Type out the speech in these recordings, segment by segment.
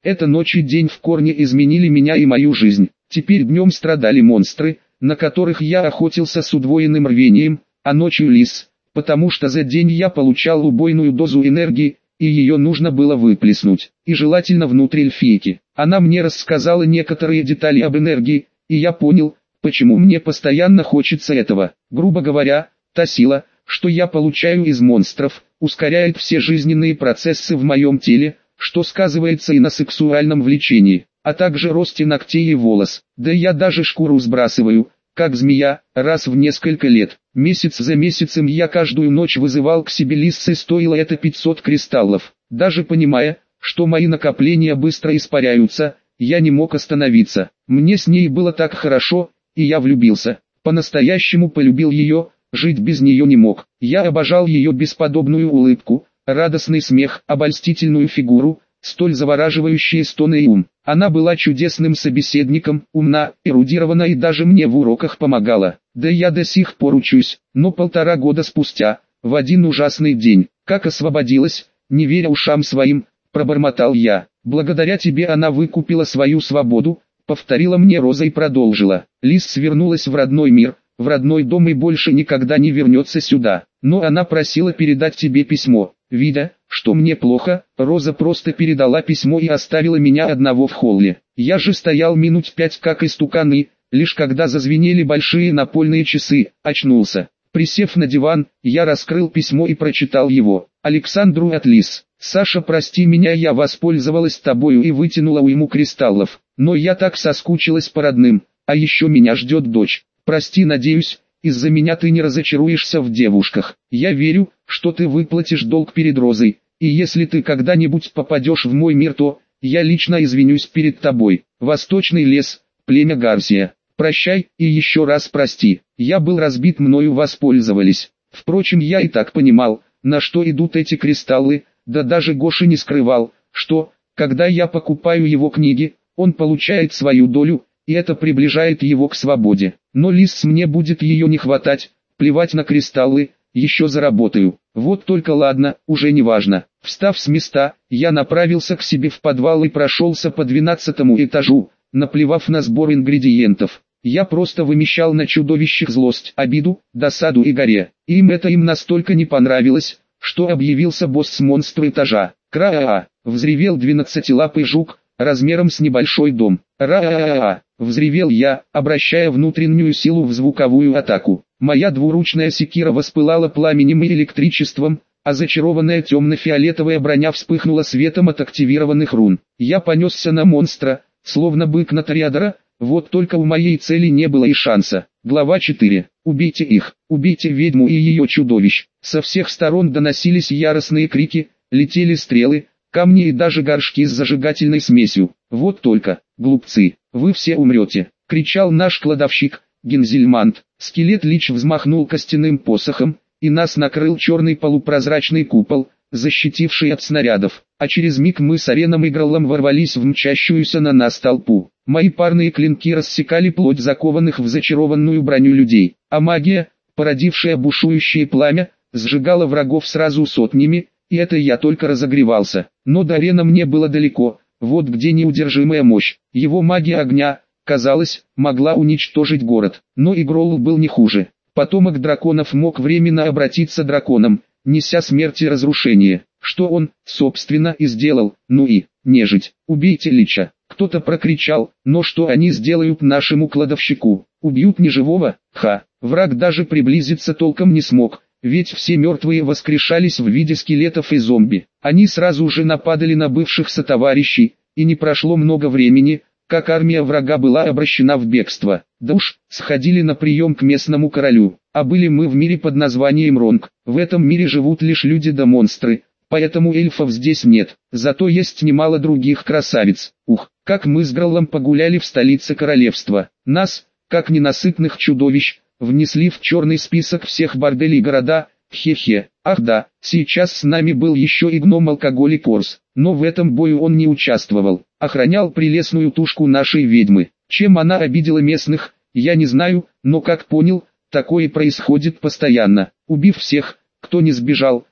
Эта ночь и день в корне изменили меня и мою жизнь. Теперь днем страдали монстры, на которых я охотился с удвоенным рвением, а ночью лис, потому что за день я получал убойную дозу энергии, и ее нужно было выплеснуть, и желательно внутрь эльфийки. Она мне рассказала некоторые детали об энергии, и я понял, почему мне постоянно хочется этого. Грубо говоря, та сила, что я получаю из монстров, ускоряет все жизненные процессы в моем теле, что сказывается и на сексуальном влечении, а также росте ногтей и волос. Да я даже шкуру сбрасываю, как змея, раз в несколько лет. Месяц за месяцем я каждую ночь вызывал к себе лис, и стоило это 500 кристаллов. Даже понимая, что мои накопления быстро испаряются, я не мог остановиться. Мне с ней было так хорошо, и я влюбился. По-настоящему полюбил ее, жить без нее не мог. Я обожал ее бесподобную улыбку, радостный смех, обольстительную фигуру, столь завораживающие стоны и ум. Она была чудесным собеседником, умна, эрудирована и даже мне в уроках помогала. Да я до сих пор учусь, но 1,5 года спустя, в один ужасный день, как освободилась, не веря ушам своим, пробормотал я. Благодаря тебе она выкупила свою свободу, повторила мне Роза и продолжила. Лис свернулась в родной мир, в родной дом и больше никогда не вернется сюда. Но она просила передать тебе письмо. Видя, что мне плохо, Роза просто передала письмо и оставила меня одного в холле. Я же стоял минут 5 как истукан и, лишь когда зазвенели большие напольные часы, очнулся. Присев на диван, я раскрыл письмо и прочитал его. Александру от Лис. Саша, прости меня, я воспользовалась тобою и вытянула уйму кристаллов. Но я так соскучилась по родным, а еще меня ждет дочь. Прости, надеюсь, из-за меня ты не разочаруешься в девушках. Я верю, что ты выплатишь долг перед Розой, и если ты когда-нибудь попадешь в мой мир, то я лично извинюсь перед тобой. Восточный лес, племя Гарсия. Прощай и еще раз прости. Я был разбит, мною воспользовались. Впрочем, я и так понимал, на что идут эти кристаллы, да даже Гоша не скрывал, что, когда я покупаю его книги, он получает свою долю, и это приближает его к свободе. Но Лис, мне будет ее не хватать, плевать на кристаллы, еще заработаю. Вот только ладно, уже не важно. Встав с места, я направился к себе в подвал и прошелся по 12-му этажу, наплевав на сбор ингредиентов. Я просто вымещал на чудовищах злость, обиду, досаду и горе. Им настолько не понравилось, что объявился босс монстра этажа. Кра-а-а, взревел 12-лапый жук, размером с небольшой дом. Ра-а-а-а, взревел я, обращая внутреннюю силу в звуковую атаку. Моя двуручная секира воспылала пламенем и электричеством, а зачарованная темно-фиолетовая броня вспыхнула светом от активированных рун. Я понесся на монстра, словно бык на ториадора, вот только у моей цели не было и шанса. Глава 4. Убейте их, убейте ведьму и ее чудовищ. Со всех сторон доносились яростные крики, летели стрелы, камни и даже горшки с зажигательной смесью. Вот только, глупцы, вы все умрете, кричал наш кладовщик, Гензельмант. Скелет-лич взмахнул костяным посохом, и нас накрыл черный полупрозрачный купол, защитивший от снарядов, а через миг мы с Ареном и Гроллом ворвались в мчащуюся на нас толпу. Мои парные клинки рассекали плоть закованных в зачарованную броню людей, а магия, породившая бушующее пламя, сжигала врагов сразу сотнями, и это я только разогревался. Но до Арена мне было далеко, вот где неудержимая мощь. Его магия огня, казалось, могла уничтожить город, но и Гролл был не хуже. Потомок драконов мог временно обратиться драконом, неся смерть и разрушение, что он, собственно, и сделал. Ну и, нежить, убейте лича. Кто-то прокричал, но что они сделают нашему кладовщику? Убьют неживого? Ха, враг даже приблизиться толком не смог, ведь все мертвые воскрешались в виде скелетов и зомби. Они сразу же нападали на бывших сотоварищей, и не прошло много времени, как армия врага была обращена в бегство. Да уж, сходили на прием к местному королю, а были мы в мире под названием Ронг. В этом мире живут лишь люди да монстры, поэтому эльфов здесь нет, зато есть немало других красавиц. Ух, как мы с Гроллом погуляли в столице королевства. Нас, как ненасытных чудовищ, внесли в черный список всех борделей города. Хе-хе. Ах да, сейчас с нами был еще и гном-алкоголик Корс, но в этом бою он не участвовал, охранял прелестную тушку нашей ведьмы. Чем она обидела местных, я не знаю, но как понял, такое происходит постоянно. Убив всех, кто не сбежал,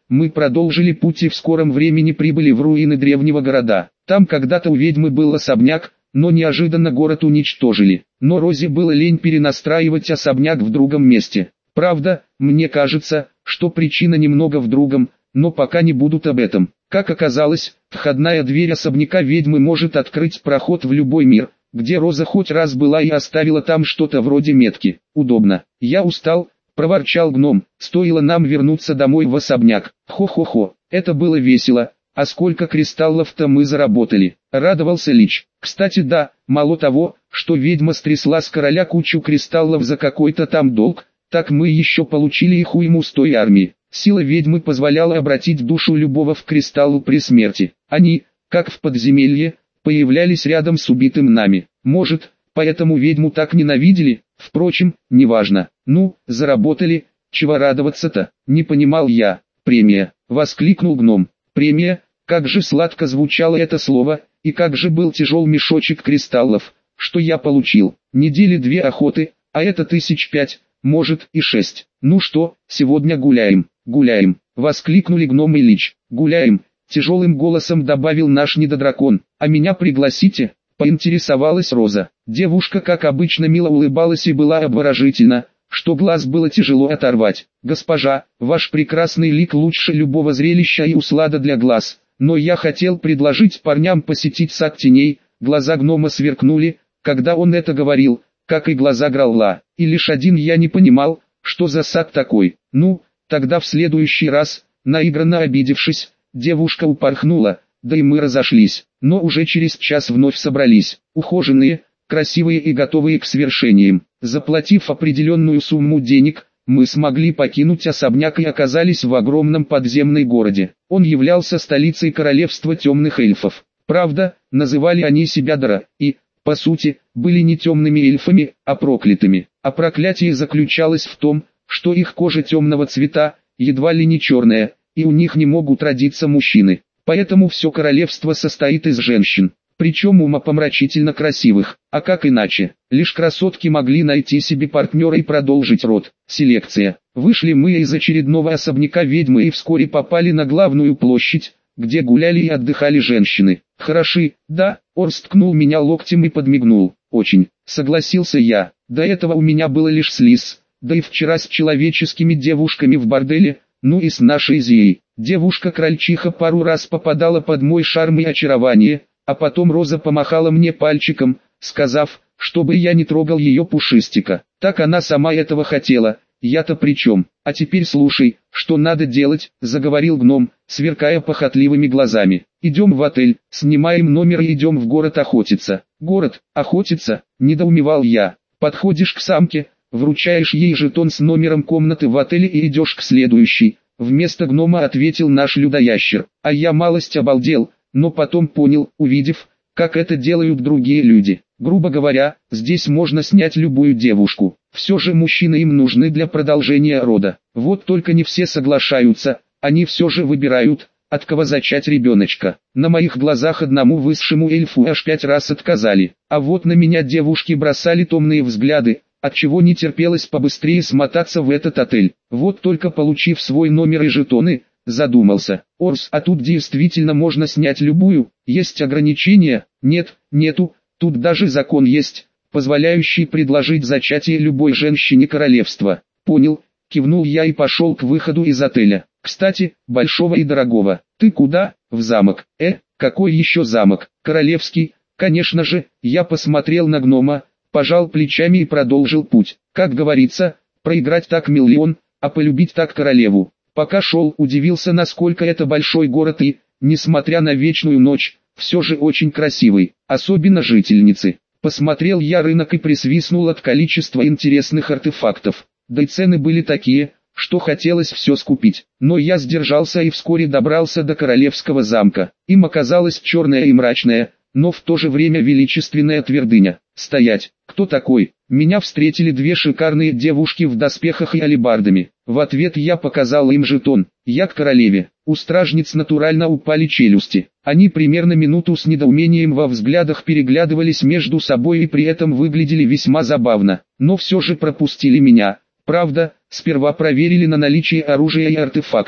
мы продолжили путь и в скором времени прибыли в руины древнего города. Там когда-то у ведьмы был особняк, но неожиданно город уничтожили. Но Розе было лень перенастраивать особняк в другом месте. Правда, мне кажется, что причина немного в другом, но пока не будут об этом. Как оказалось, входная дверь особняка ведьмы может открыть проход в любой мир, где Роза хоть раз была и оставила там что-то вроде метки. Удобно. Я устал, проворчал гном, стоило нам вернуться домой в особняк. Хо-хо-хо, это было весело. А сколько кристаллов-то мы заработали, радовался Лич. Кстати да, мало того, что ведьма стрясла с короля кучу кристаллов за какой-то там долг, так мы еще получили их уйму с той армии. Сила ведьмы позволяла обратить душу любого в кристаллу при смерти. Они, как в подземелье, появлялись рядом с убитым нами. Может, поэтому ведьму так ненавидели? Впрочем, неважно. Ну, заработали, чего радоваться-то? Не понимал я. Премия, воскликнул гном. Премия, как же сладко звучало это слово, и как же был тяжел мешочек кристаллов, что я получил. Недели 2 охоты, а это 1005, может и 6. Ну что, сегодня гуляем, гуляем, воскликнули гном и Лич. Гуляем, тяжелым голосом добавил наш недодракон. А меня пригласите? Поинтересовалась Роза. Девушка как обычно мило улыбалась и была обворожительна, что глаз было тяжело оторвать. «Госпожа, ваш прекрасный лик лучше любого зрелища и услада для глаз, но я хотел предложить парням посетить сад теней». Глаза гнома сверкнули, когда он это говорил, как и глаза Граула, и лишь один я не понимал, что за сад такой. Ну, тогда в следующий раз, наигранно обидевшись, девушка упорхнула, да и мы разошлись, но уже через час вновь собрались, ухоженные, красивые и готовые к свершениям. Заплатив определенную сумму денег, мы смогли покинуть особняк и оказались в огромном подземном городе. Он являлся столицей королевства темных эльфов. Правда, называли они себя Дара, и, по сути, были не темными эльфами, а проклятыми. А проклятие заключалось в том, что их кожа темного цвета, едва ли не черная, и у них не могут родиться мужчины. Поэтому все королевство состоит из женщин. Причем умопомрачительно красивых, а как иначе, лишь красотки могли найти себе партнера и продолжить род. Селекция. Вышли мы из очередного особняка ведьмы и вскоре попали на главную площадь, где гуляли и отдыхали женщины. Хороши, да, Орс ткнул меня локтем и подмигнул. Очень, согласился я, до этого у меня было лишь с Лис, да и вчера с человеческими девушками в борделе, ну и с нашей Зией. Девушка-крольчиха пару раз попадала под мой шарм и очарование. А потом Роза помахала мне пальчиком, сказав, чтобы я не трогал ее пушистика. Так она сама этого хотела, я-то при чем? А теперь слушай, что надо делать, заговорил гном, сверкая похотливыми глазами. Идем в отель, снимаем номер и идем в город охотиться. Город, охотиться, недоумевал я. Подходишь к самке, вручаешь ей жетон с номером комнаты в отеле и идешь к следующей. Вместо гнома ответил наш людоящер, а я малость обалдел. Но потом понял, увидев, как это делают другие люди. Грубо говоря, здесь можно снять любую девушку. Все же мужчины им нужны для продолжения рода. Вот только не все соглашаются, они все же выбирают, от кого зачать ребеночка. На моих глазах одному высшему эльфу аж 5 раз отказали. А вот на меня девушки бросали томные взгляды, отчего не терпелось побыстрее смотаться в этот отель. Вот только получив свой номер и жетоны, задумался. Орс, а тут действительно можно снять любую, есть ограничения? Нет, нету, тут даже закон есть, позволяющий предложить зачатие любой женщине королевства. Понял, кивнул я и пошел к выходу из отеля. Кстати, большого и дорогого. Ты куда? В замок. Какой еще замок? Королевский, конечно же. Я посмотрел на гнома, пожал плечами и продолжил путь. Как говорится, проиграть так миллион, а полюбить так королеву. Пока шел, удивился, насколько это большой город и, несмотря на вечную ночь, все же очень красивый, особенно жительницы. Посмотрел я рынок и присвистнул от количества интересных артефактов. Да и цены были такие, что хотелось все скупить. Но я сдержался и вскоре добрался до королевского замка. Им оказалась черная и мрачная, но в то же время величественная твердыня. Стоять! Кто такой? Меня встретили 2 шикарные девушки в доспехах и алебардами. В ответ я показал им жетон. Я к королеве. У стражниц натурально упали челюсти. Они примерно минуту с недоумением во взглядах переглядывались между собой и при этом выглядели весьма забавно. Но все же пропустили меня. Правда, сперва проверили на наличие оружия и артефактов.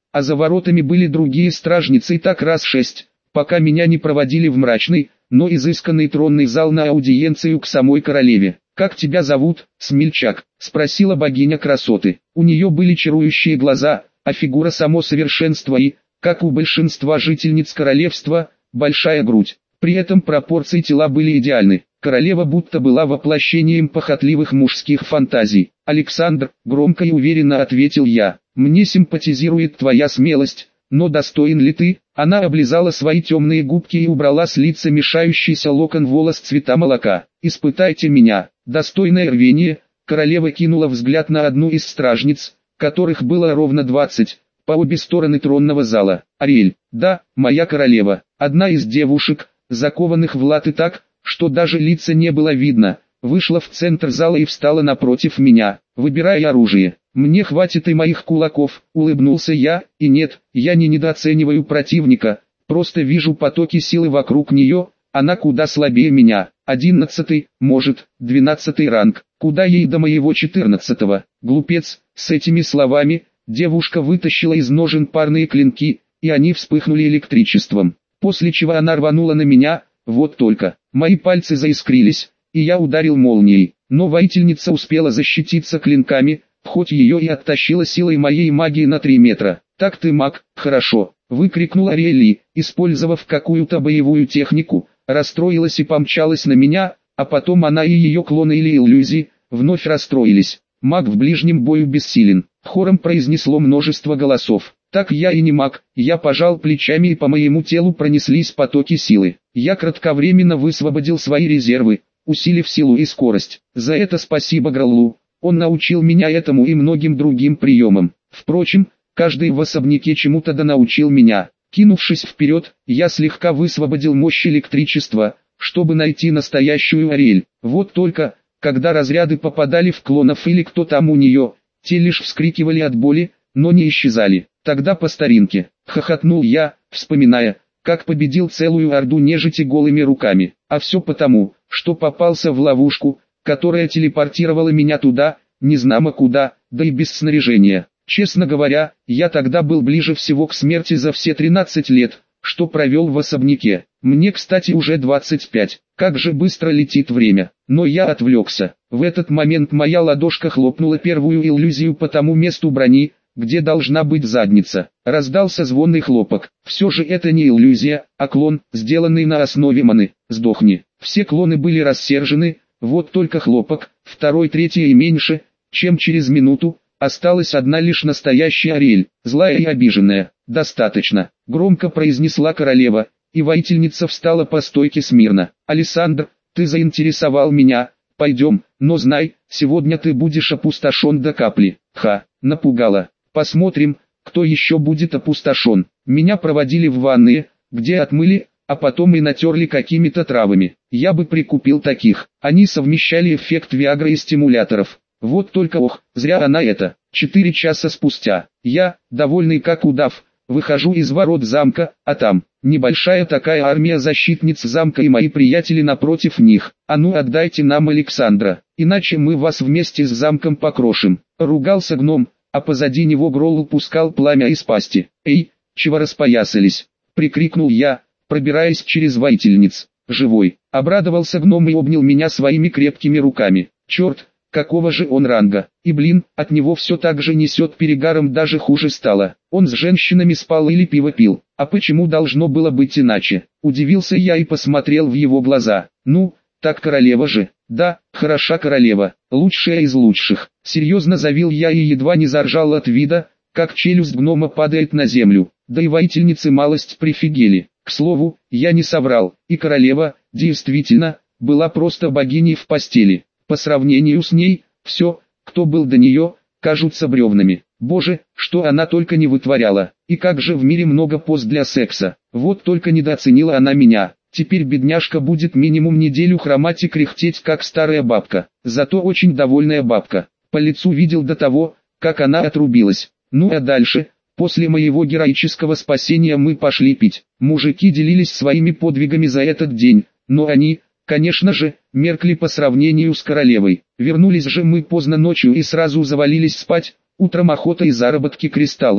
а за воротами были другие стражницы и так раз 6, пока меня не проводили в мрачный, но изысканный тронный зал на аудиенцию к самой королеве. «Как тебя зовут, смельчак?» – спросила богиня красоты. У нее были чарующие глаза, а фигура само совершенство и, как у большинства жительниц королевства, большая грудь. При этом пропорции тела были идеальны. Королева будто была воплощением похотливых мужских фантазий. «Александр», — громко и уверенно ответил я, — «мне симпатизирует твоя смелость, но достоин ли ты?» Она облизала свои темные губки и убрала с лица мешающийся локон волос цвета молока. «Испытайте меня». Достойное рвение, королева кинула взгляд на одну из стражниц, которых было ровно 20, по обе стороны тронного зала. «Ариэль, да, моя королева». Одна из девушек, закованных в латы так, что даже лица не было видно, вышла в центр зала и встала напротив меня, выбирая оружие. «Мне хватит и моих кулаков», — улыбнулся я, — «и нет, я не недооцениваю противника, просто вижу потоки силы вокруг нее, она куда слабее меня. 11-й, может, 12-й ранг, куда ей до моего 14-го, глупец». С этими словами, девушка вытащила из ножен парные клинки, и они вспыхнули электричеством, после чего она рванула на меня. Вот только, мои пальцы заискрились, и я ударил молнией, но воительница успела защититься клинками, хоть ее и оттащила силой моей магии на 3 метра. «Так ты маг, хорошо», — выкрикнула Ариэль, использовав какую-то боевую технику, расстроилась и помчалась на меня, а потом она и ее клоны или иллюзии, вновь расстроились. «Маг в ближнем бою бессилен», — хором произнесло множество голосов. «Так я и не маг», я пожал плечами и по моему телу пронеслись потоки силы. Я кратковременно высвободил свои резервы, усилив силу и скорость. За это спасибо Граллу, он научил меня этому и многим другим приемам. Впрочем, каждый в особняке чему-то да научил меня. Кинувшись вперед, я слегка высвободил мощь электричества, чтобы найти настоящую Ариэль. Вот только, когда разряды попадали в клонов или кто там у нее, те лишь вскрикивали от боли, но не исчезали. «Тогда по старинке», — хохотнул я, вспоминая, как победил целую орду нежити голыми руками. А все потому, что попался в ловушку, которая телепортировала меня туда, незнамо куда, да и без снаряжения. Честно говоря, я тогда был ближе всего к смерти за все 13 лет, что провел в особняке. Мне, кстати, уже 25. Как же быстро летит время. Но я отвлекся. В этот момент моя ладошка хлопнула первую иллюзию по тому месту брони, где должна быть задница. Раздался звонный хлопок. Все же это не иллюзия, а клон, сделанный на основе маны. «Сдохни». Все клоны были рассержены, вот только хлопок, второй, третий и меньше, чем через минуту, осталась одна лишь настоящая Ариэль, злая и обиженная. «Достаточно», — громко произнесла королева, и воительница встала по стойке смирно. «Александр, ты заинтересовал меня, пойдем, но знай, сегодня ты будешь опустошен до капли». «Ха», — напугала. «Посмотрим, кто еще будет опустошен». Меня проводили в ванные, где отмыли, а потом и натерли какими-то травами. Я бы прикупил таких. Они совмещали эффект Виагры и стимуляторов. Вот только зря она это. 4 часа спустя, я, довольный как удав, выхожу из ворот замка, а там, небольшая такая армия защитниц замка и мои приятели напротив них. «А ну отдайте нам Александра, иначе мы вас вместе с замком покрошим», — ругался гном, а позади него Гролл пускал пламя из пасти. «Эй, чего распоясались?» — прикрикнул я, пробираясь через воительниц. «Живой!» — обрадовался гном и обнял меня своими крепкими руками. «Черт, какого же он ранга? И блин, от него все так же несет перегаром, даже хуже стало. Он с женщинами спал или пиво пил. А почему должно было быть иначе?» Удивился я и посмотрел в его глаза. «Ну, так королева же». «Да, хороша королева, лучшая из лучших», — серьезно заявил я и едва не заржал от вида, как челюсть гнома падает на землю. Да и воительницы малость прифигели. К слову, я не соврал, и королева, действительно, была просто богиней в постели. По сравнению с ней, все, кто был до нее, кажутся бревнами. Боже, что она только не вытворяла, и как же в мире много поз для секса. Вот только недооценила она меня. Теперь бедняжка будет минимум неделю хромать и кряхтеть как старая бабка. Зато очень довольная бабка. По лицу видел до того, как она отрубилась. Ну а дальше, после моего героического спасения мы пошли пить. Мужики делились своими подвигами за этот день, но они, конечно же, меркли по сравнению с королевой. Вернулись же мы поздно ночью и сразу завалились спать, утром охота и заработки кристаллов.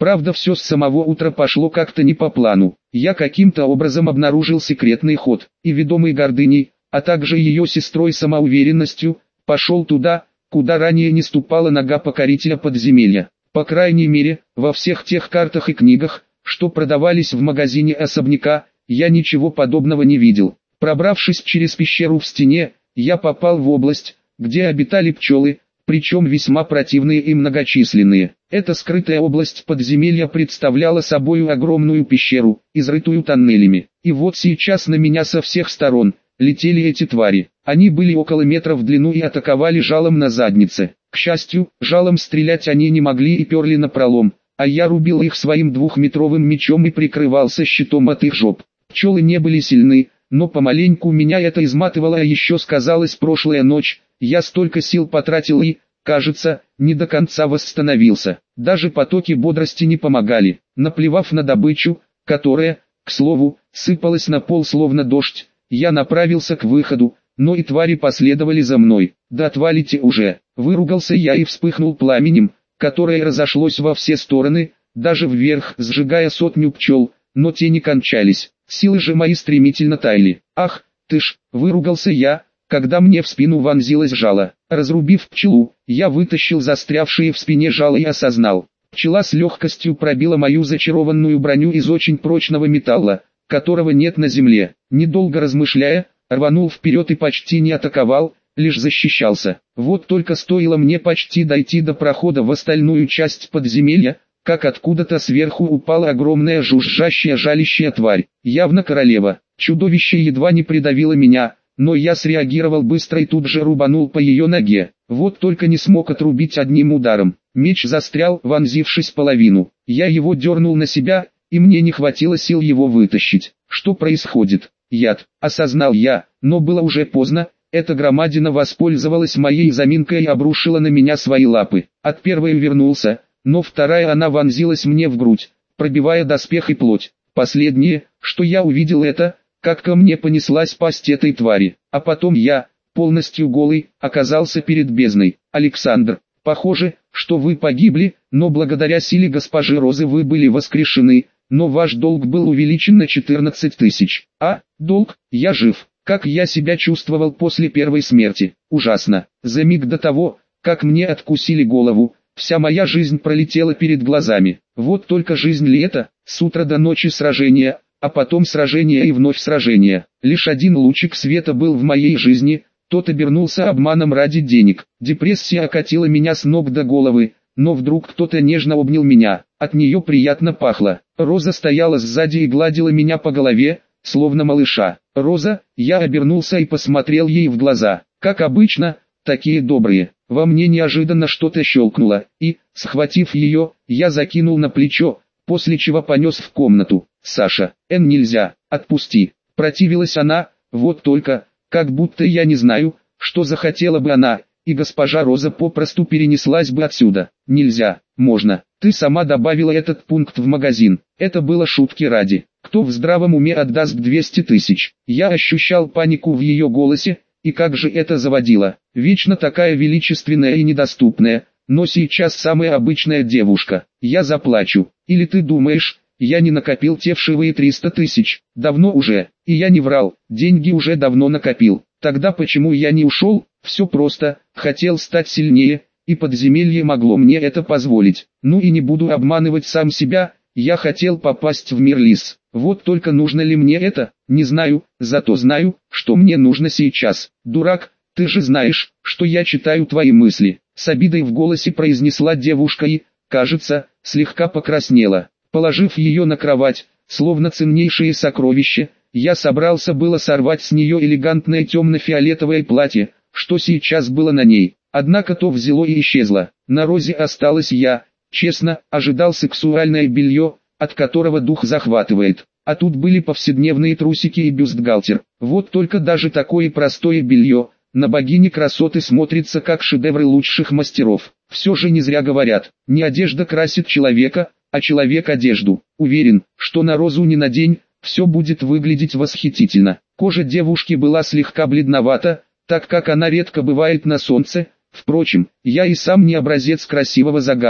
Правда, все с самого утра пошло как-то не по плану. Я каким-то образом обнаружил секретный ход, и ведомый гордыней, а также ее сестрой самоуверенностью, пошел туда, куда ранее не ступала нога покорителя подземелья. По крайней мере, во всех тех картах и книгах, что продавались в магазине особняка, я ничего подобного не видел. Пробравшись через пещеру в стене, я попал в область, где обитали пчелы, причем весьма противные и многочисленные. Эта скрытая область подземелья представляла собою огромную пещеру, изрытую тоннелями. И вот сейчас на меня со всех сторон летели эти твари. Они были около метра в длину и атаковали жалом на заднице. К счастью, жалом стрелять они не могли и перли напролом, а я рубил их своим двухметровым мечом и прикрывался щитом от их жоп. Пчелы не были сильны, но помаленьку меня это изматывало, а еще сказалась прошлая ночь. Я столько сил потратил и, кажется, не до конца восстановился. Даже потоки бодрости не помогали. Наплевав на добычу, которая, к слову, сыпалась на пол словно дождь, я направился к выходу, но и твари последовали за мной. «Да отвалите уже!» — выругался я и вспыхнул пламенем, которое разошлось во все стороны, даже вверх, сжигая сотню пчел, но те не кончались. Силы же мои стремительно таяли. «Ах, ты ж!» — выругался я, когда мне в спину вонзилось жало. Разрубив пчелу, я вытащил застрявшие в спине жало и осознал. Пчела с легкостью пробила мою зачарованную броню из очень прочного металла, которого нет на земле. Недолго размышляя, рванул вперед и почти не атаковал, лишь защищался. Вот только стоило мне почти дойти до прохода в остальную часть подземелья, как откуда-то сверху упала огромная жужжащая жалящая тварь, явно королева. Чудовище едва не придавило меня, но я среагировал быстро и тут же рубанул по ее ноге. Вот только не смог отрубить одним ударом. Меч застрял, вонзившись половину. Я его дернул на себя, и мне не хватило сил его вытащить. Что происходит? Яд, осознал я, но было уже поздно. Эта громадина воспользовалась моей заминкой и обрушила на меня свои лапы. От первой увернулся, но вторая она вонзилась мне в грудь, пробивая доспех и плоть. Последнее, что я увидел, это, как ко мне понеслась пасть этой твари, а потом я, полностью голый, оказался перед бездной. «Александр, похоже, что вы погибли, но благодаря силе госпожи Розы вы были воскрешены, но ваш долг был увеличен на 14 тысяч». «А, долг? Я жив. Как я себя чувствовал после первой смерти? Ужасно. За миг до того, как мне откусили голову, вся моя жизнь пролетела перед глазами. Вот только жизнь ли это? С утра до ночи сражения, а потом сражение и вновь сражение. Лишь один лучик света был в моей жизни, тот обернулся обманом ради денег. Депрессия окатила меня с ног до головы, но вдруг кто-то нежно обнял меня. От нее приятно пахло. Роза стояла сзади и гладила меня по голове, словно малыша. «Роза», я обернулся и посмотрел ей в глаза. Как обычно, такие добрые. Во мне неожиданно что-то щелкнуло, и, схватив ее, я закинул на плечо, после чего понес в комнату. «Саша, нельзя, отпусти». Противилась она, вот только, как будто я не знаю, что захотела бы она, и госпожа Роза попросту перенеслась бы отсюда. «Нельзя, можно. Ты сама добавила этот пункт в магазин. Это было шутки ради. Кто в здравом уме отдаст 200 тысяч?» Я ощущал панику в ее голосе, и как же это заводило. Вечно такая величественная и недоступная, но сейчас самая обычная девушка. Я заплачу. Или ты думаешь, я не накопил те вшивые 300 тысяч? Давно уже. И я не врал, деньги уже давно накопил. Тогда почему я не ушел? Все просто, хотел стать сильнее, и подземелье могло мне это позволить. Ну и не буду обманывать сам себя, я хотел попасть в мир лис. Вот только нужно ли мне это, не знаю, зато знаю, что мне нужно сейчас. «Дурак, ты же знаешь, что я читаю твои мысли», — с обидой в голосе произнесла девушка и, кажется, слегка покраснела. Положив ее на кровать, словно ценнейшее сокровище, я собрался было сорвать с нее элегантное темно-фиолетовое платье, что сейчас было на ней. Однако то взяло и исчезло. На Розе осталась я, честно, ожидал сексуальное белье, от которого дух захватывает. А тут были повседневные трусики и бюстгальтер. Вот только даже такое простое белье, на богине красоты смотрится как шедевры лучших мастеров. Все же не зря говорят, не одежда красит человека, а человек одежду. Уверен, что на Розу не надень, все будет выглядеть восхитительно. Кожа девушки была слегка бледновата, так как она редко бывает на солнце. Впрочем, я и сам не образец красивого загара.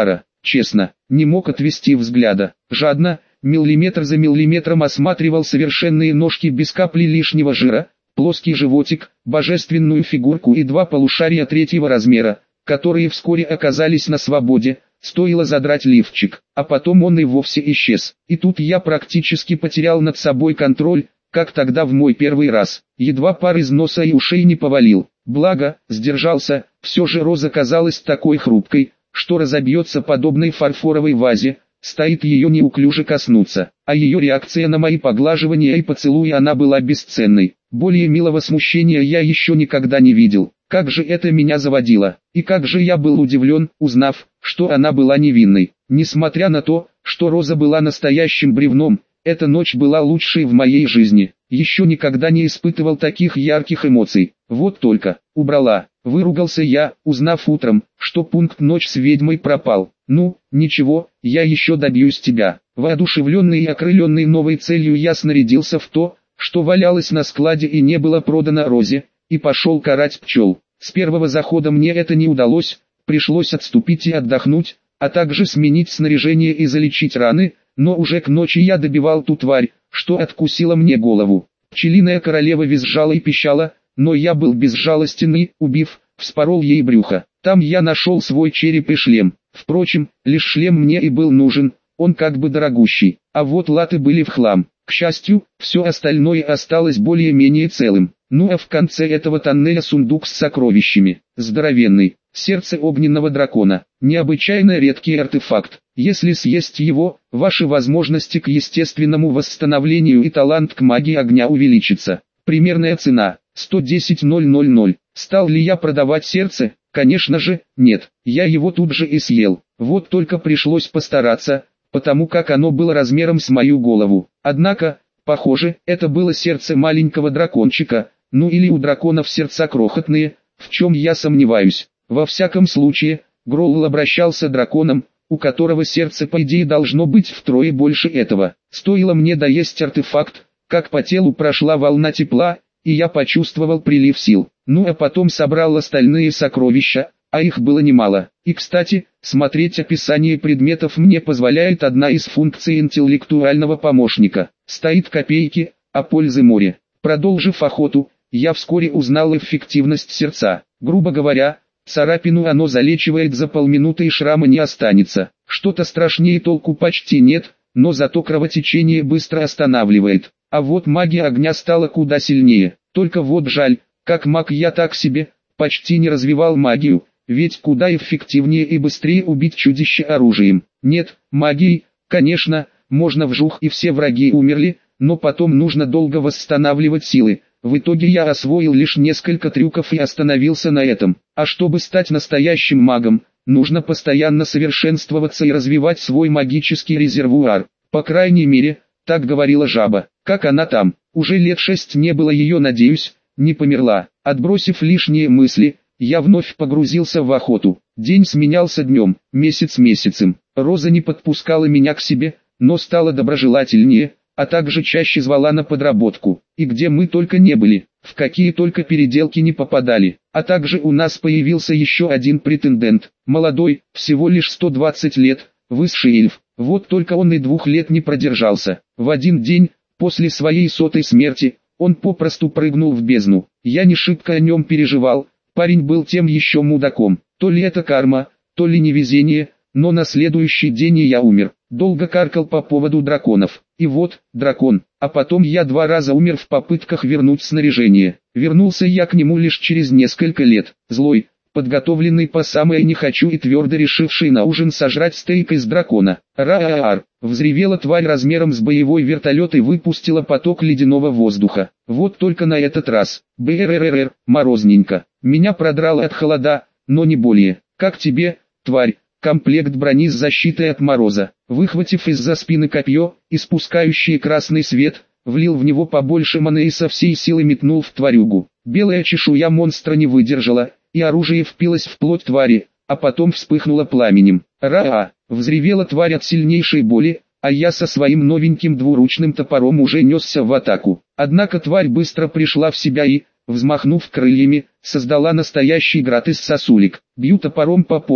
честно, не мог отвести взгляда. Жадно, миллиметр за миллиметром осматривал совершенные ножки без капли лишнего жира, плоский животик, божественную фигурку и два полушария третьего размера, которые вскоре оказались на свободе, стоило задрать лифчик, а потом он и вовсе исчез. И тут я практически потерял над собой контроль, как тогда в мой первый раз, едва пар из носа и ушей не повалил. Благо, сдержался, все же роза казалась такой хрупкой, что разобьется подобной фарфоровой вазе, стоит ее неуклюже коснуться, а ее реакция на мои поглаживания и поцелуи она была бесценной. Более милого смущения я еще никогда не видел. Как же это меня заводило, и как же я был удивлен, узнав, что она была невинной. Несмотря на то, что роза была настоящим бревном, эта ночь была лучшей в моей жизни. Еще никогда не испытывал таких ярких эмоций. Вот только, убрала, выругался я, узнав утром, что пункт «Ночь с ведьмой» пропал. Ну, ничего, я еще добьюсь тебя. Воодушевленный и окрыленный новой целью я снарядился в то, что валялось на складе и не было продано розе, и пошел карать пчел. С первого захода мне это не удалось, пришлось отступить и отдохнуть, а также сменить снаряжение и залечить раны, но уже к ночи я добивал ту тварь, что откусила мне голову. Пчелиная королева визжала и пищала, но я был безжалостен и, убив, вспорол ей брюхо. Там я нашел свой череп и шлем. Впрочем, лишь шлем мне и был нужен, он как бы дорогущий, а вот латы были в хлам. К счастью, все остальное осталось более-менее целым. Ну а в конце этого тоннеля сундук с сокровищами. Здоровенный. Сердце огненного дракона. Необычайно редкий артефакт. Если съесть его, ваши возможности к естественному восстановлению и талант к магии огня увеличится. Примерная цена – 110 000. Стал ли я продавать сердце? Конечно же, нет. Я его тут же и съел. Вот только пришлось постараться, потому как оно было размером с мою голову. Однако, похоже, это было сердце маленького дракончика, ну или у драконов сердца крохотные, в чем я сомневаюсь. Во всяком случае, Гроул обращался драконом, у которого сердце по идее должно быть втрое больше этого. Стоило мне доесть артефакт, как по телу прошла волна тепла, и я почувствовал прилив сил. Ну а потом собрал остальные сокровища, а их было немало. И кстати, смотреть описание предметов мне позволяет одна из функций интеллектуального помощника. Стоит копейки, а пользы море. Продолжив охоту, я вскоре узнал эффективность сердца. Грубо говоря, царапину оно залечивает за полминуты и шрама не останется. Что-то страшнее толку почти нет, но зато кровотечение быстро останавливает. А вот магия огня стала куда сильнее. Только вот жаль, как маг я так себе, почти не развивал магию, ведь куда эффективнее и быстрее убить чудище оружием. Нет, магией, конечно, можно вжух и все враги умерли, но потом нужно долго восстанавливать силы. В итоге я освоил лишь несколько трюков и остановился на этом. А чтобы стать настоящим магом, нужно постоянно совершенствоваться и развивать свой магический резервуар. По крайней мере, так говорила жаба. Как она там? Уже лет 6 не было ее, надеюсь, не померла. Отбросив лишние мысли, я вновь погрузился в охоту. День сменялся днем, месяц месяцем. Роза не подпускала меня к себе, но стала доброжелательнее, а также чаще звала на подработку. И где мы только не были, в какие только переделки не попадали. А также у нас появился еще один претендент, молодой, всего лишь 120 лет, высший эльф. Вот только он и 2 лет не продержался. В один день, после своей 100-й смерти, он попросту прыгнул в бездну. Я не шибко о нем переживал, парень был тем еще мудаком. То ли это карма, то ли невезение, но на следующий день и я умер. Долго каркал по поводу драконов. И вот, дракон. А потом я 2 раза умер в попытках вернуть снаряжение. Вернулся я к нему лишь через несколько лет. Злой, подготовленный по самое не хочу и твердо решивший на ужин сожрать стейк из дракона. Ра-а-ар! Взревела тварь размером с боевой вертолет и выпустила поток ледяного воздуха. Вот только на этот раз. Брррр, морозненько. Меня продрало от холода, но не более. Как тебе, тварь? Комплект брони с защитой от мороза. Выхватив из-за спины копье, испускающее красный свет, влил в него побольше маны и со всей силы метнул в тварюгу. Белая чешуя монстра не выдержала, и оружие впилось в плоть твари, а потом вспыхнуло пламенем. Ра-а! Взревела тварь от сильнейшей боли, а я со своим новеньким двуручным топором уже несся в атаку. Однако тварь быстро пришла в себя и, взмахнув крыльями, создала настоящий град из сосулек. Бью топором по полу,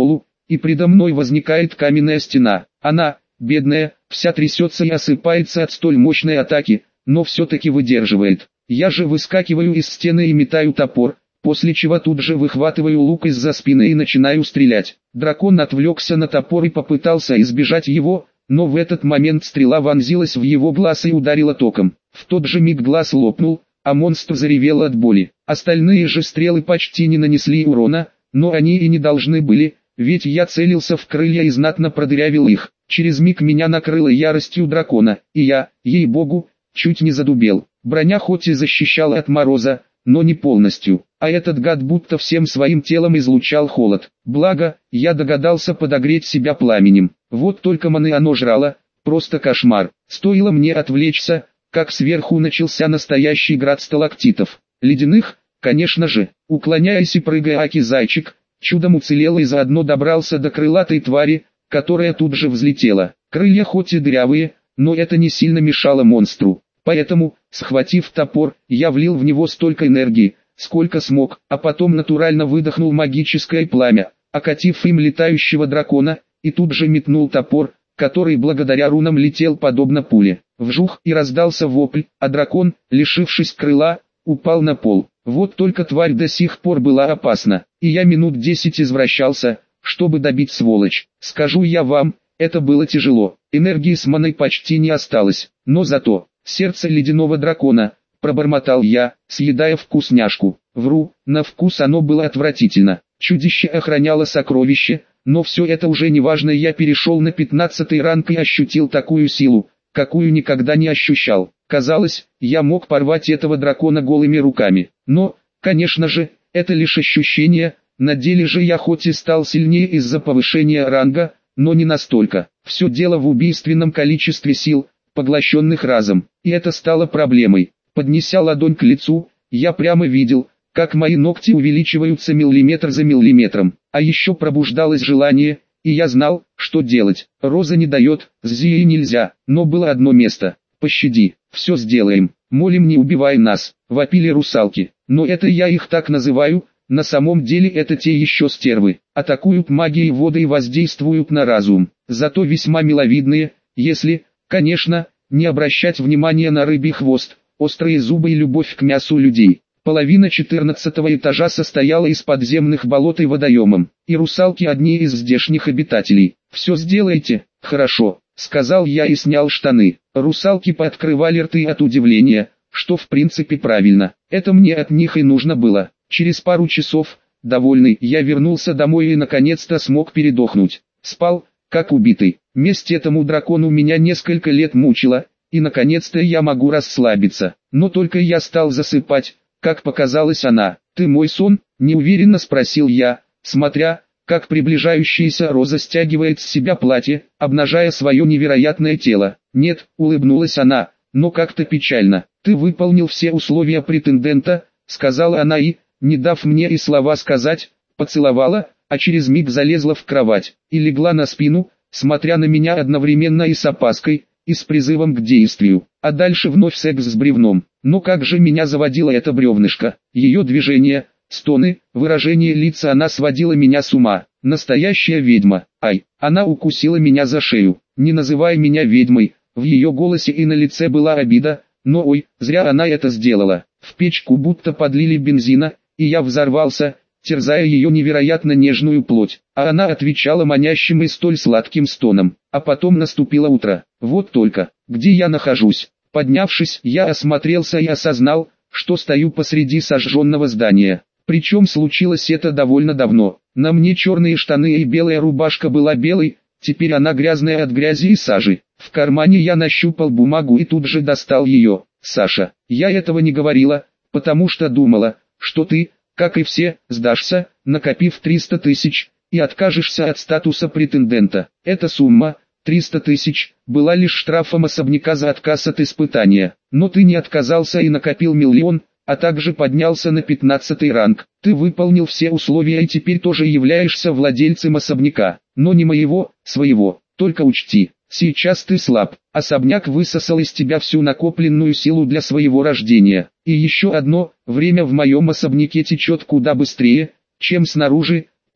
и предо мной возникает каменная стена. Она, бедная, вся трясется и осыпается от столь мощной атаки, но все-таки выдерживает. Я же выскакиваю из стены и метаю топор, после чего тут же выхватываю лук из-за спины и начинаю стрелять. Дракон отвлекся на топор и попытался избежать его, но в этот момент стрела вонзилась в его глаз и ударила током. В тот же миг глаз лопнул, а монстр заревел от боли. Остальные же стрелы почти не нанесли урона, но они и не должны были, ведь я целился в крылья и знатно продырявил их. Через миг меня накрыло яростью дракона, и я, ей-богу, чуть не задубел. Броня хоть и защищала от мороза, но не полностью, а этот гад будто всем своим телом излучал холод. Благо, я догадался подогреть себя пламенем. Вот только маны оно жрало, просто кошмар. Стоило мне отвлечься, как сверху начался настоящий град сталактитов. Ледяных, конечно же. Уклоняясь и прыгая аки-зайчик, чудом уцелел и заодно добрался до крылатой твари, которая тут же взлетела. Крылья хоть и дырявые, но это не сильно мешало монстру. Поэтому, схватив топор, я влил в него столько энергии, сколько смог, а потом натурально выдохнул магическое пламя, окатив им летающего дракона, и тут же метнул топор, который благодаря рунам летел подобно пуле. Вжух, и раздался вопль, а дракон, лишившись крыла, упал на пол. Вот только тварь до сих пор была опасна, и я минут 10 извращался, чтобы добить сволочь. Скажу я вам, это было тяжело, энергии с маной почти не осталось, но зато... «Сердце ледяного дракона», — пробормотал я, съедая вкусняшку. Вру, на вкус оно было отвратительно. Чудище охраняло сокровище, но все это уже не важно. Я перешел на 15-й ранг и ощутил такую силу, какую никогда не ощущал. Казалось, я мог порвать этого дракона голыми руками. Но, конечно же, это лишь ощущение, на деле же я хоть и стал сильнее из-за повышения ранга, но не настолько. Все дело в убийственном количестве сил, поглощенных разом, и это стало проблемой. Поднеся ладонь к лицу, я прямо видел, как мои ногти увеличиваются миллиметр за миллиметром, а еще пробуждалось желание, и я знал, что делать. Роза не дает, с Зией нельзя, но было одно место. «Пощади, все сделаем, молим, не убивай нас», — вопили русалки. Но это я их так называю, на самом деле это те еще стервы, атакуют магией воды и воздействуют на разум, зато весьма миловидные, если... Конечно, не обращать внимания на рыбий хвост, острые зубы и любовь к мясу людей. Половина 14-го этажа состояла из подземных болот и водоемов, и русалки одни из здешних обитателей. «Все сделайте, хорошо», — сказал я и снял штаны. Русалки пооткрывали рты от удивления, что в принципе правильно. Это мне от них и нужно было. Через пару часов, довольный, я вернулся домой и наконец-то смог передохнуть. Спал, как убитый. Месть этому дракону меня несколько лет мучила, и наконец-то я могу расслабиться. Но только я стал засыпать, как показалось она. «Ты мой сон?» – неуверенно спросил я, смотря, как приближающаяся Роза стягивает с себя платье, обнажая свое невероятное тело. «Нет», – улыбнулась она, но как-то печально. «Ты выполнил все условия претендента», – сказала она и, не дав мне и слова сказать, поцеловала, а через миг залезла в кровать и легла на спину, смотря на меня одновременно и с опаской, и с призывом к действию. А дальше вновь секс с бревном. Но как же меня заводила эта бревнышко. Ее движения, стоны, выражение лица, она сводила меня с ума. Настоящая ведьма. Ай, она укусила меня за шею. Не называй меня ведьмой. В ее голосе и на лице была обида, но ой, зря она это сделала. В печку будто подлили бензина, и я взорвался, терзая ее невероятно нежную плоть, а она отвечала манящим и столь сладким стоном. А потом наступило утро. Вот только, где я нахожусь? Поднявшись, я осмотрелся и осознал, что стою посреди сожженного здания. Причем случилось это довольно давно. На мне черные штаны и белая рубашка была белой, теперь она грязная от грязи и сажи. В кармане я нащупал бумагу и тут же достал ее. «Саша, я этого не говорила, потому что думала, что ты, как и все, сдашься, накопив 300 тысяч, и откажешься от статуса претендента. Эта сумма, 300 тысяч, была лишь штрафом особняка за отказ от испытания. Но ты не отказался и накопил миллион, а также поднялся на 15-й ранг. Ты выполнил все условия и теперь тоже являешься владельцем особняка, но не моего, своего. Только учти, сейчас ты слаб. Особняк высосал из тебя всю накопленную силу для своего рождения. И еще одно, время в моем особняке течет куда быстрее, чем снаружи,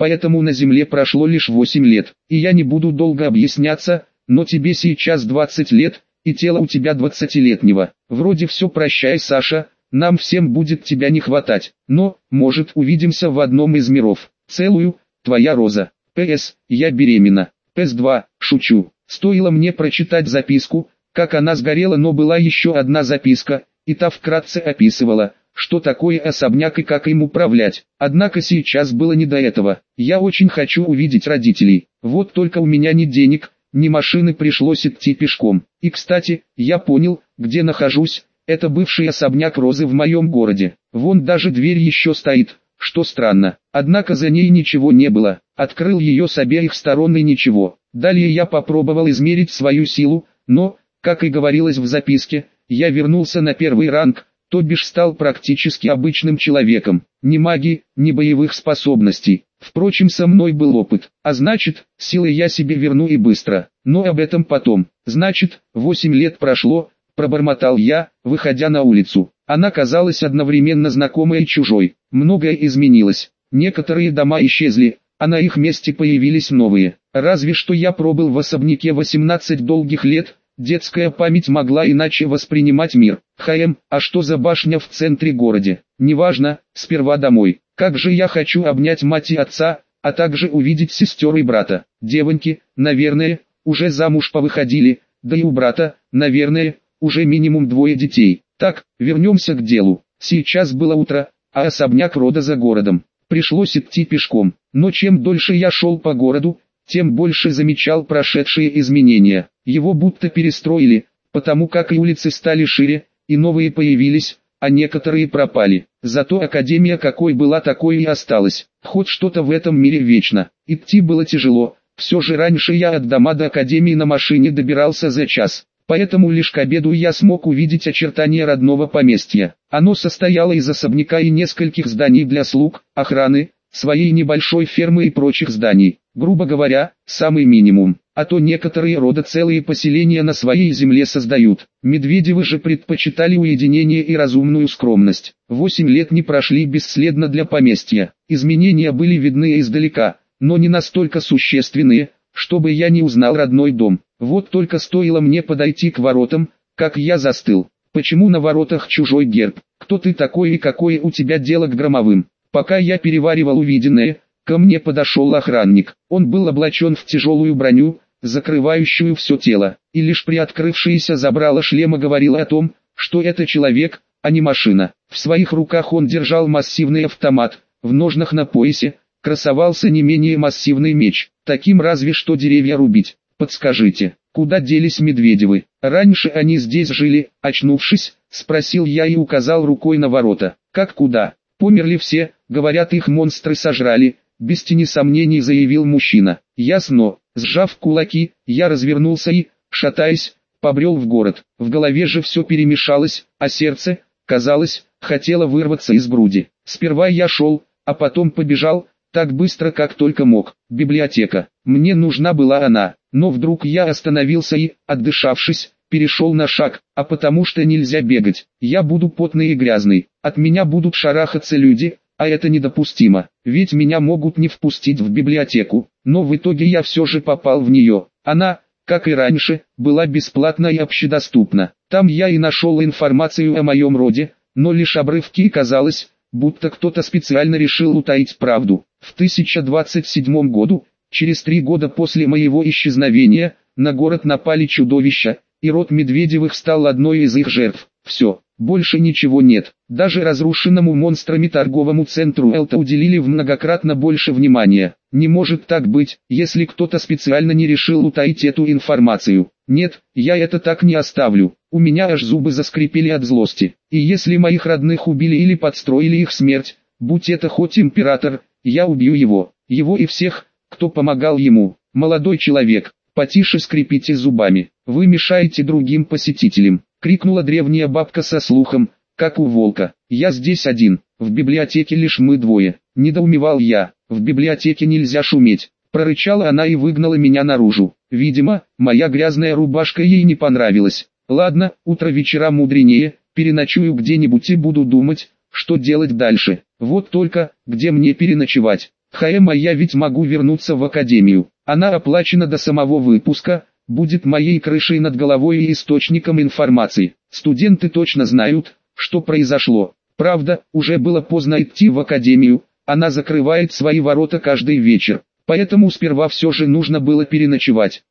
поэтому на земле прошло лишь 8 лет. И я не буду долго объясняться, но тебе сейчас 20 лет, и тело у тебя 20-летнего. Вроде все прощай, Саша, нам всем будет тебя не хватать. Но, может, увидимся в одном из миров. Целую, твоя Роза. П.С. Я беременна. П.С. Шучу. Стоило мне прочитать записку, как она сгорела, но была еще одна записка, и та вкратце описывала, что такое особняк и как им управлять. Однако сейчас было не до этого. Я очень хочу увидеть родителей. Вот только у меня ни денег, ни машины, пришлось идти пешком. И кстати, я понял, где нахожусь. Это бывший особняк Розы в моем городе. Вон даже дверь еще стоит, что странно. Однако за ней ничего не было. Открыл ее с обеих сторон и ничего. Далее я попробовал измерить свою силу, но, как и говорилось в записке, я вернулся на первый ранг, то бишь стал практически обычным человеком. Ни магии, ни боевых способностей. Впрочем, со мной был опыт, а значит, силы я себе верну и быстро. Но об этом потом. Значит, 8 лет прошло, пробормотал я, выходя на улицу. Она казалась одновременно знакомой и чужой. Многое изменилось. Некоторые дома исчезли, а на их месте появились новые. Разве что я пробыл в особняке 18 долгих лет, детская память могла иначе воспринимать мир. А что за башня в центре города? Неважно, сперва домой. Как же я хочу обнять мать и отца, а также увидеть сестер и брата. Девоньки, наверное, уже замуж повыходили, да и у брата, наверное, уже минимум 2 детей. Так, вернемся к делу. Сейчас было утро, а особняк рода за городом. Пришлось идти пешком, но чем дольше я шел по городу, тем больше замечал прошедшие изменения. Его будто перестроили, потому как и улицы стали шире, и новые появились, а некоторые пропали. Зато академия какой была, такой и осталась. Хоть что-то в этом мире вечно. Идти было тяжело, все же раньше я от дома до академии на машине добирался за час. Поэтому лишь к обеду я смог увидеть очертания родного поместья. Оно состояло из особняка и нескольких зданий для слуг, охраны, своей небольшой фермы и прочих зданий. Грубо говоря, самый минимум. А то некоторые рода целые поселения на своей земле создают. Медведевы же предпочитали уединение и разумную скромность. 8 лет не прошли бесследно для поместья. Изменения были видны издалека, но не настолько существенные, чтобы я не узнал родной дом. Вот только стоило мне подойти к воротам, как я застыл. Почему на воротах чужой герб? Кто ты такой и какое у тебя дело к Громовым? Пока я переваривал увиденное, ко мне подошел охранник. Он был облачен в тяжелую броню, закрывающую все тело, и лишь приоткрывшееся забрало шлема говорило о том, что это человек, а не машина. В своих руках он держал массивный автомат, в ножнах на поясе красовался не менее массивный меч, таким разве что деревья рубить. Подскажите, куда делись Медведевы? Раньше они здесь жили, очнувшись, спросил я и указал рукой на ворота. Как куда? Померли все, говорят, их монстры сожрали, без тени сомнений заявил мужчина. Ясно. Сжав кулаки, я развернулся и, шатаясь, побрел в город. В голове же все перемешалось, а сердце, казалось, хотело вырваться из груди. Сперва я шел, а потом побежал, так быстро как только мог. Библиотека. Мне нужна была она, но вдруг я остановился и, отдышавшись, перешел на шаг, а потому что нельзя бегать. Я буду потный и грязный, от меня будут шарахаться люди, а это недопустимо, ведь меня могут не впустить в библиотеку, но в итоге я все же попал в нее. Она, как и раньше, была бесплатна и общедоступна. Там я и нашел информацию о моем роде, но лишь обрывки, и казалось, будто кто-то специально решил утаить правду. В 1027 году, через 3 года после моего исчезновения, на город напали чудовища, и род Медведевых стал одной из их жертв. Все, больше ничего нет. Даже разрушенному монстрами торговому центру Элта уделили в многократно больше внимания. Не может так быть, если кто-то специально не решил утаить эту информацию. Нет, я это так не оставлю. У меня аж зубы заскрипели от злости. И если моих родных убили или подстроили их смерть, будь это хоть император, я убью его. Его и всех, кто помогал ему. Молодой человек, потише скрипите зубами. Вы мешаете другим посетителям. Крикнула древняя бабка со слухом, как у волка. Я здесь один, в библиотеке лишь мы двое. Недоумевал я, в библиотеке нельзя шуметь. Прорычала она и выгнала меня наружу. Видимо, моя грязная рубашка ей не понравилась. Ладно, утро вечера мудренее, переночую где-нибудь и буду думать, что делать дальше. Вот только, где мне переночевать? А я ведь могу вернуться в академию. Она оплачена до самого выпуска, будет моей крышей над головой и источником информации. Студенты точно знают, что произошло. Правда, уже было поздно идти в академию, она закрывает свои ворота каждый вечер. Поэтому сперва все же нужно было переночевать.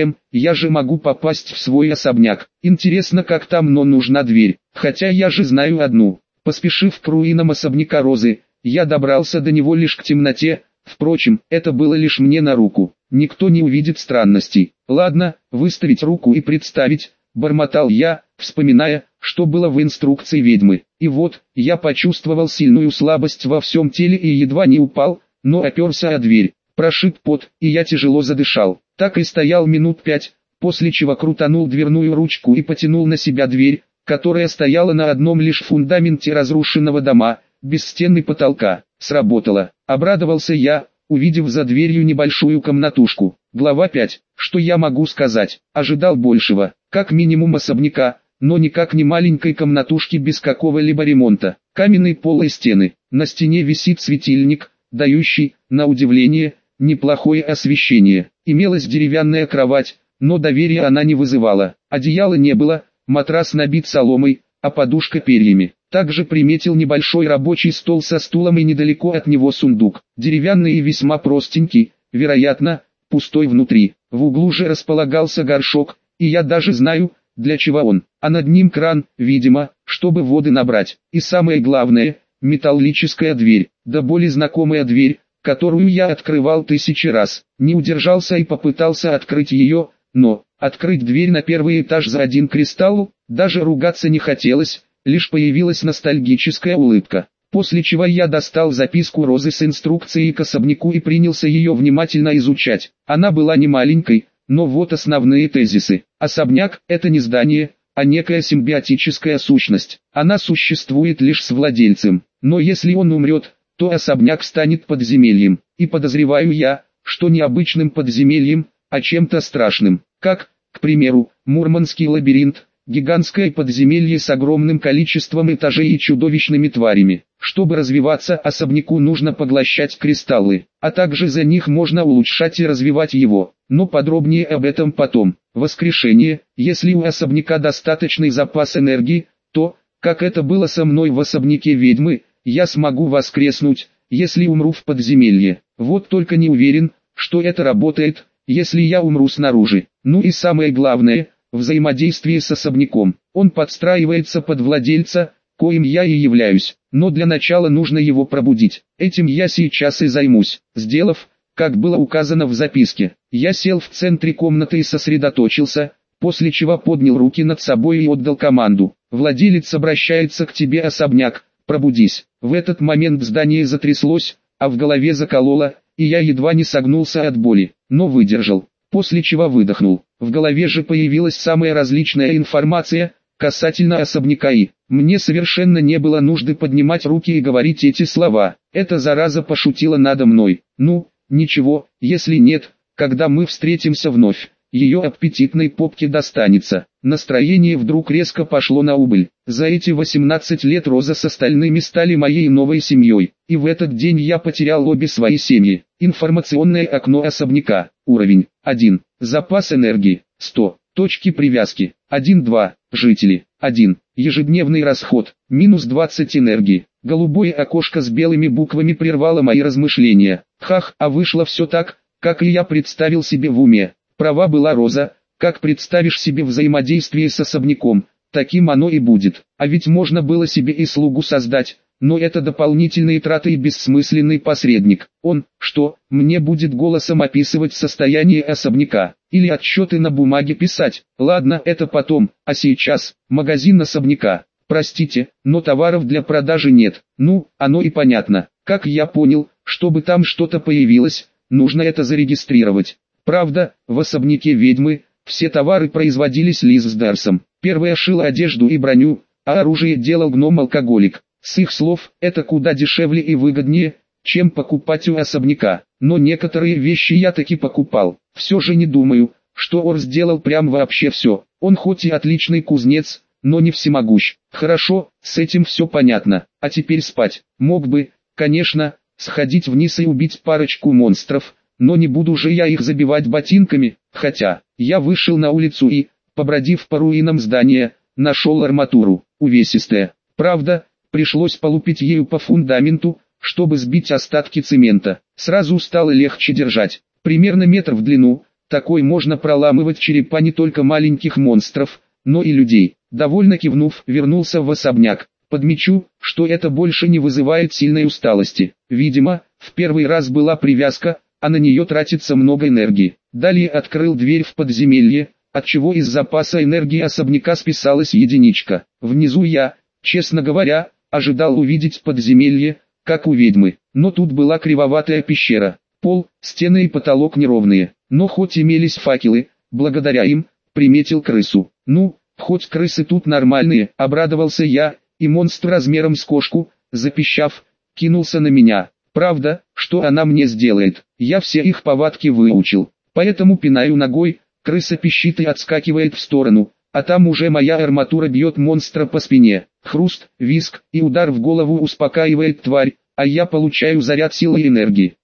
Я же могу попасть в свой особняк. Интересно, как там, но нужна дверь. Хотя я же знаю одну. Поспешив к руинам особняка Розы, я добрался до него лишь к темноте. Впрочем, это было лишь мне на руку. Никто не увидит странностей. Ладно, выставить руку и представить, бормотал я, вспоминая, что было в инструкции ведьмы. И вот, я почувствовал сильную слабость во всем теле и едва не упал, но оперся о дверь. Прошиб пот, и я тяжело задышал. Так и стоял минут 5, после чего крутанул дверную ручку и потянул на себя дверь, которая стояла на одном лишь фундаменте разрушенного дома, без стен и потолка. Сработало. Обрадовался я, увидев за дверью небольшую комнатушку. Глава 5. Что я могу сказать? Ожидал большего, как минимум особняка, но никак не маленькой комнатушки без какого-либо ремонта. Каменный пол и стены. На стене висит светильник, дающий, на удивление, неплохое освещение. Имелась деревянная кровать, но доверия она не вызывала. Одеяла не было, матрас набит соломой, а подушка перьями. Также приметил небольшой рабочий стол со стулом и недалеко от него сундук. Деревянный и весьма простенький, вероятно, пустой внутри. В углу же располагался горшок, и я даже знаю, для чего он. А над ним кран, видимо, чтобы воды набрать. И самое главное, металлическая дверь. Да более знакомая дверь, которую я открывал 1000 раз. Не удержался и попытался открыть ее, но открыть дверь на первый этаж за один кристалл, даже ругаться не хотелось, лишь появилась ностальгическая улыбка. После чего я достал записку Розы с инструкцией к особняку и принялся ее внимательно изучать. Она была не маленькой, но вот основные тезисы. Особняк – это не здание, а некая симбиотическая сущность. Она существует лишь с владельцем, но если он умрет, то особняк станет подземельем. И подозреваю я, что не обычным подземельем, а чем-то страшным. Как, к примеру, Мурманский лабиринт, гигантское подземелье с огромным количеством этажей и чудовищными тварями. Чтобы развиваться, особняку нужно поглощать кристаллы, а также за них можно улучшать и развивать его. Но подробнее об этом потом. Воскрешение. Если у особняка достаточный запас энергии, то, как это было со мной в особняке ведьмы, я смогу воскреснуть, если умру в подземелье. Вот только не уверен, что это работает, если я умру снаружи. Ну и самое главное, взаимодействие с особняком. Он подстраивается под владельца, коим я и являюсь. Но для начала нужно его пробудить. Этим я сейчас и займусь. Сделав, как было указано в записке, я сел в центре комнаты и сосредоточился, после чего поднял руки над собой и отдал команду. Владелец обращается к тебе, особняк, пробудись. В этот момент здание затряслось, а в голове закололо, и я едва не согнулся от боли, но выдержал, после чего выдохнул. В голове же появилась самая различная информация касательно особняка, и мне совершенно не было нужды поднимать руки и говорить эти слова. Эта зараза пошутила надо мной. Ну, ничего, если нет, когда мы встретимся вновь, ее аппетитной попке достанется. Настроение вдруг резко пошло на убыль. За эти 18 лет Роза с остальными стали моей новой семьей. И в этот день я потерял обе свои семьи. Информационное окно особняка. Уровень 1. Запас энергии 100. Точки привязки 1-2. Жители 1. Ежедневный расход минус 20 энергии. Голубое окошко с белыми буквами прервало мои размышления. Хах, а вышло все так, как и я представил себе в уме. Права была Роза, как представишь себе взаимодействие с особняком, таким оно и будет. А ведь можно было себе и слугу создать, но это дополнительные траты и бессмысленный посредник. Он, что, мне будет голосом описывать состояние особняка, или отчеты на бумаге писать? Ладно, это потом, а сейчас, магазин особняка. Простите, но товаров для продажи нет. Ну, оно и понятно. Как я понял, чтобы там что-то появилось, нужно это зарегистрировать. Правда, в особняке ведьмы, все товары производились Лиз с Дарсом. Первая шила одежду и броню, а оружие делал гном-алкоголик. С их слов, это куда дешевле и выгоднее, чем покупать у особняка. Но некоторые вещи я таки покупал. Все же не думаю, что Ор сделал прям вообще все. Он хоть и отличный кузнец, но не всемогущ. Хорошо, с этим все понятно. А теперь спать. Мог бы, конечно, сходить вниз и убить парочку монстров, но не буду же я их забивать ботинками, хотя, я вышел на улицу и, побродив по руинам здания, нашел арматуру, увесистая. Правда, пришлось полупить ею по фундаменту, чтобы сбить остатки цемента. Сразу стало легче держать. Примерно метр в длину, такой можно проламывать черепа не только маленьких монстров, но и людей. Довольно кивнув, вернулся в особняк. Подмечу, что это больше не вызывает сильной усталости. Видимо, в первый раз была привязка, а на нее тратится много энергии. Далее открыл дверь в подземелье, отчего из запаса энергии особняка списалась единичка. Внизу я, честно говоря, ожидал увидеть подземелье, как у ведьмы, но тут была кривоватая пещера. Пол, стены и потолок неровные, но хоть имелись факелы, благодаря им, приметил крысу. Ну, хоть крысы тут нормальные, обрадовался я, и монстр размером с кошку, запищав, кинулся на меня. Правда, что она мне сделает? Я все их повадки выучил, поэтому пинаю ногой, крыса пищит и отскакивает в сторону, а там уже моя арматура бьет монстра по спине. Хруст, визг и удар в голову успокаивает тварь, а я получаю заряд силы и энергии.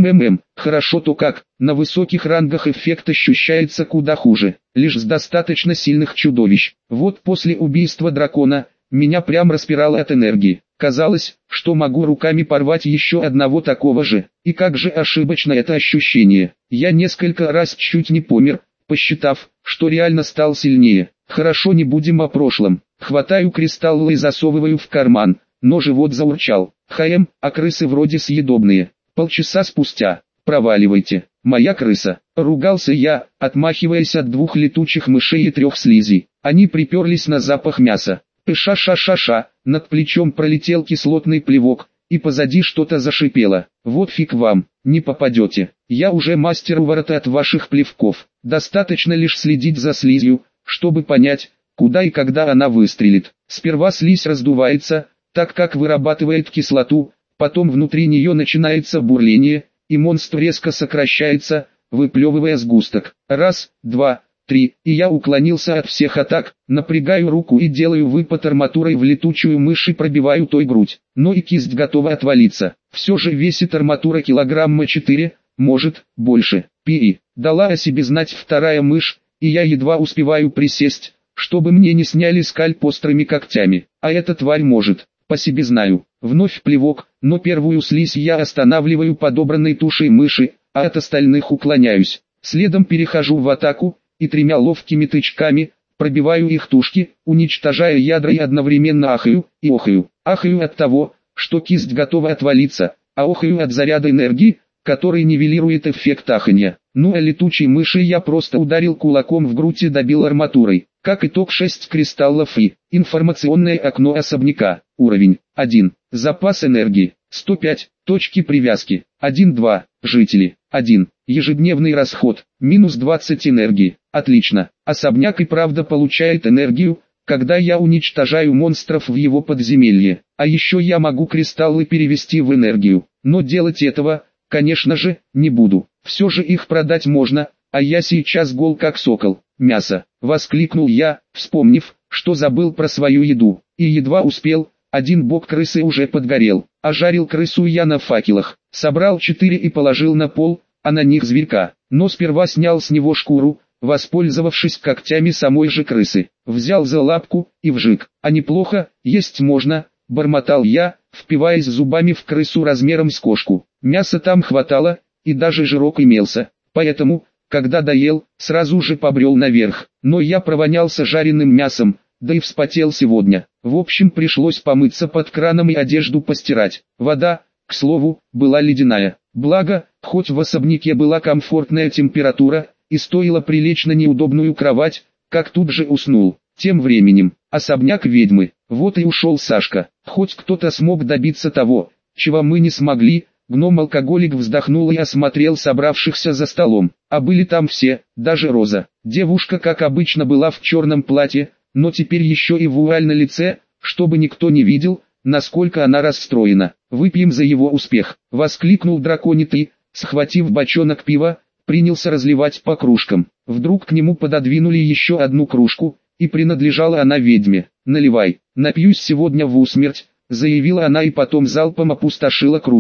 Хорошо то как, на высоких рангах эффект ощущается куда хуже, лишь с достаточно сильных чудовищ. Вот после убийства дракона, меня прям распирало от энергии. Казалось, что могу руками порвать еще одного такого же. И как же ошибочно это ощущение. Я несколько раз чуть не помер, посчитав, что реально стал сильнее. Хорошо, не будем о прошлом. Хватаю кристаллы и засовываю в карман, но живот заурчал. А крысы вроде съедобные. Полчаса спустя. Проваливайте. Моя крыса. Ругался я, отмахиваясь от 2 летучих мышей и 3 слизей. Они приперлись на запах мяса. Ша-ша-ша-ша, над плечом пролетел кислотный плевок, и позади что-то зашипело. Вот фиг вам, не попадете. Я уже мастер уворота от ваших плевков. Достаточно лишь следить за слизью, чтобы понять, куда и когда она выстрелит. Сперва слизь раздувается, так как вырабатывает кислоту, потом внутри нее начинается бурление, и монстр резко сокращается, выплевывая сгусток. Раз, два, 3, и я уклонился от всех атак, напрягаю руку и делаю выпад арматурой в летучую мышь и пробиваю той грудь, но и кисть готова отвалиться. Все же весит арматура килограмма 4, может, больше. Дала о себе знать вторая мышь, и я едва успеваю присесть, чтобы мне не сняли скальп острыми когтями, а эта тварь может, по себе знаю. Вновь плевок, но первую слизь я останавливаю подобранной тушей мыши, а от остальных уклоняюсь. Следом перехожу в атаку, и 3 ловкими тычками, пробиваю их тушки, уничтожая ядра и одновременно ахаю и охаю. Ахаю от того, что кисть готова отвалиться, а охаю от заряда энергии, который нивелирует эффект аханья. Ну а летучей мыши я просто ударил кулаком в грудь и добил арматурой. Как итог 6 кристаллов и информационное окно особняка. Уровень 1. Запас энергии 105. Точки привязки 1-2. Жители 1. Ежедневный расход минус 20 энергии. Отлично. Особняк и правда получает энергию, когда я уничтожаю монстров в его подземелье. А еще я могу кристаллы перевести в энергию. Но делать этого, конечно же, не буду. Все же их продать можно, а я сейчас гол как сокол. Мясо. Воскликнул я, вспомнив, что забыл про свою еду. И едва успел, один бок крысы уже подгорел. А жарил крысу я на факелах. Собрал 4 и положил на пол, а на них зверька. Но сперва снял с него шкуру, воспользовавшись когтями самой же крысы. Взял за лапку и вжик. А неплохо, есть можно, бормотал я, впиваясь зубами в крысу размером с кошку. Мяса там хватало, и даже жирок имелся. Поэтому, когда доел, сразу же побрел наверх. Но я провонялся жареным мясом, да и вспотел сегодня. В общем, пришлось помыться под краном и одежду постирать. Вода, к слову, была ледяная. Благо, хоть в особняке была комфортная температура, и стоило прилечь на неудобную кровать, как тут же уснул. Тем временем, особняк ведьмы. Вот и ушел Сашка. Хоть кто-то смог добиться того, чего мы не смогли. Гном-алкоголик вздохнул и осмотрел собравшихся за столом. А были там все, даже Роза. Девушка, как обычно, была в черном платье, но теперь еще и вуаль на лице, чтобы никто не видел, насколько она расстроена. «Выпьем за его успех!» — воскликнул драконит и, схватив бочонок пива, принялся разливать по кружкам. Вдруг к нему пододвинули еще одну кружку, и принадлежала она ведьме. «Наливай, напьюсь сегодня в усмерть», — заявила она и потом залпом опустошила кружку.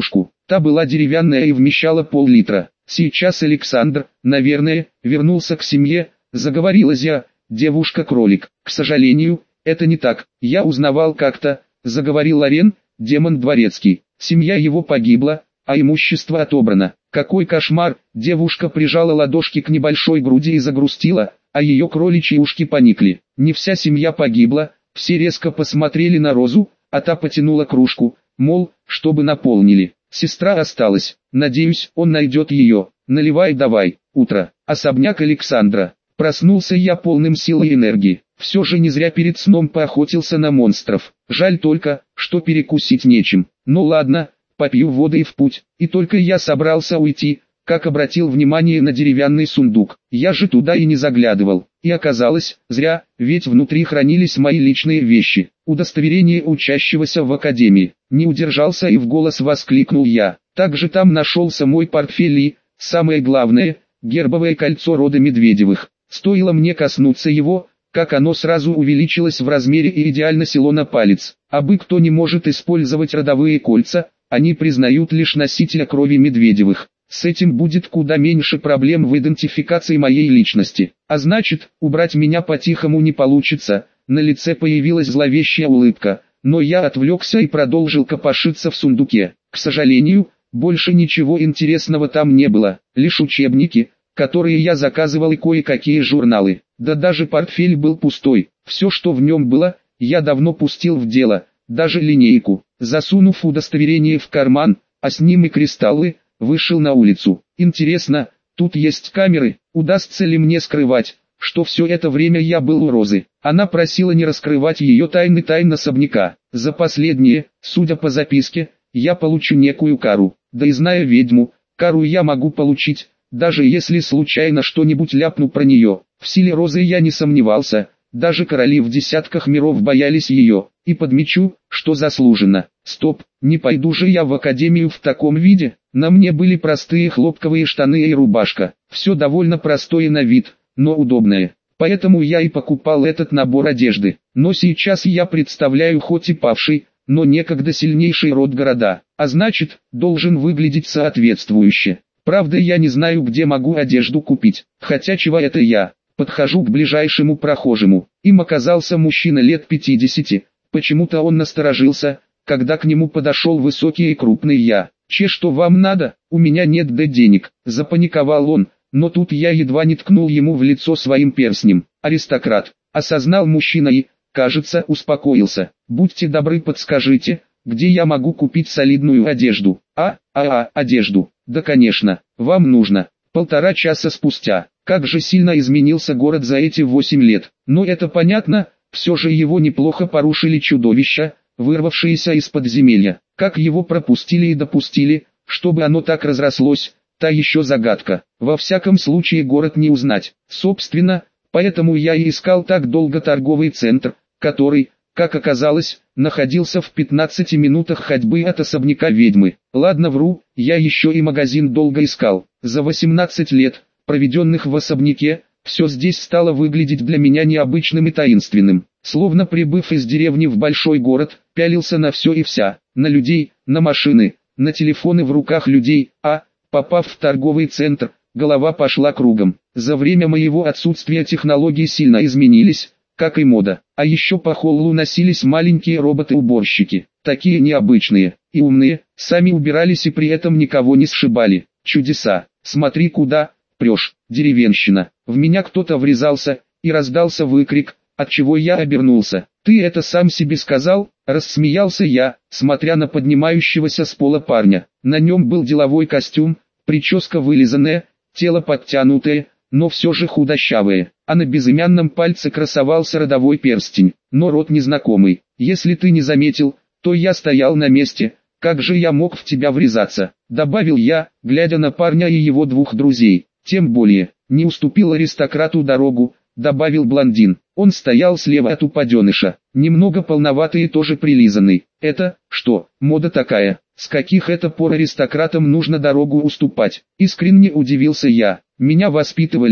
Та была деревянная и вмещала пол-литра. Сейчас Александр, наверное, вернулся к семье, заговорила Зя, девушка-кролик. К сожалению, это не так. Я узнавал как-то, заговорил Ларен, демон дворецкий. Семья его погибла, а имущество отобрано. Какой кошмар! Девушка прижала ладошки к небольшой груди и загрустила, а ее кроличьи ушки поникли. Не вся семья погибла, все резко посмотрели на Розу, а та потянула кружку, мол, чтобы наполнили. Сестра осталась, надеюсь, он найдет ее. Наливай давай. Утро. Особняк Александра. Проснулся я полным сил и энергии. Все же не зря перед сном поохотился на монстров. Жаль только, что перекусить нечем. Ну ладно, попью воды и в путь. И только я собрался уйти, как обратил внимание на деревянный сундук. Я же туда и не заглядывал. И оказалось, зря, ведь внутри хранились мои личные вещи. Удостоверение учащегося в академии. Не удержался и в голос воскликнул я. Также там нашелся мой портфель и, самое главное, гербовое кольцо рода Медведевых. Стоило мне коснуться его, как оно сразу увеличилось в размере и идеально село на палец. Абы кто не может использовать родовые кольца, они признают лишь носителя крови Медведевых. С этим будет куда меньше проблем в идентификации моей личности. А значит, убрать меня по-тихому не получится. На лице появилась зловещая улыбка, но я отвлекся и продолжил копошиться в сундуке. К сожалению, больше ничего интересного там не было, лишь учебники, которые я заказывал, и кое-какие журналы. Да даже портфель был пустой. Все, что в нем было, я давно пустил в дело, даже линейку. Засунув удостоверение в карман, а с ним и кристаллы, вышел на улицу. Интересно, тут есть камеры, удастся ли мне скрывать, что все это время я был у Розы. Она просила не раскрывать ее тайн особняка. За последнее, судя по записке, я получу некую кару. Да и зная ведьму, кару я могу получить, даже если случайно что-нибудь ляпну про нее. В силе Розы я не сомневался, даже короли в десятках миров боялись ее. И подмечу, что заслуженно. Стоп, не пойду же я в академию в таком виде. На мне были простые хлопковые штаны и рубашка. Все довольно простое на вид, но удобное. Поэтому я и покупал этот набор одежды. Но сейчас я представляю хоть и павший, но некогда сильнейший род города. А значит, должен выглядеть соответствующе. Правда, я не знаю, где могу одежду купить. Хотя чего это я? Подхожу к ближайшему прохожему. Им оказался мужчина лет 50. Почему-то он насторожился, когда к нему подошел высокий и крупный я. «Че, что вам надо? У меня нет денег», – запаниковал он, но тут я едва не ткнул ему в лицо своим перстнем. «Аристократ», – осознал мужчина и, кажется, успокоился. «Будьте добры, подскажите, где я могу купить солидную одежду?» Одежду. Да, конечно, вам нужно. 1,5 часа спустя. Как же сильно изменился город за эти 8 лет. Но это понятно, все же его неплохо порушили чудовища, вырвавшиеся из подземелья. Как его пропустили и допустили, чтобы оно так разрослось, та еще загадка. Во всяком случае город не узнать. Собственно, поэтому я и искал так долго торговый центр, который, как оказалось, находился в 15 минутах ходьбы от особняка ведьмы. Ладно, вру, я еще и магазин долго искал. За 18 лет, проведенных в особняке, все здесь стало выглядеть для меня необычным и таинственным. Словно прибыв из деревни в большой город, пялился на все и вся, на людей, на машины, на телефоны в руках людей, попав в торговый центр, голова пошла кругом. За время моего отсутствия технологии сильно изменились, как и мода. А еще по холлу носились маленькие роботы-уборщики, такие необычные и умные, сами убирались и при этом никого не сшибали. Чудеса. Смотри, куда прешь, деревенщина. В меня кто-то врезался, и раздался выкрик, отчего я обернулся. «Ты это сам себе сказал?» – рассмеялся я, смотря на поднимающегося с пола парня. На нем был деловой костюм, прическа вылизанная, тело подтянутое, но все же худощавое, а на безымянном пальце красовался родовой перстень, но рот незнакомый. «Если ты не заметил, то я стоял на месте, как же я мог в тебя врезаться?» – добавил я, глядя на парня и его 2 друзей. «Тем более, не уступил аристократу дорогу», – добавил блондин. Он стоял слева от упаденыша, немного полноватый и тоже прилизанный. «Это, что, мода такая? С каких это пор аристократам нужно дорогу уступать?» Искренне удивился я. «Меня воспитывали,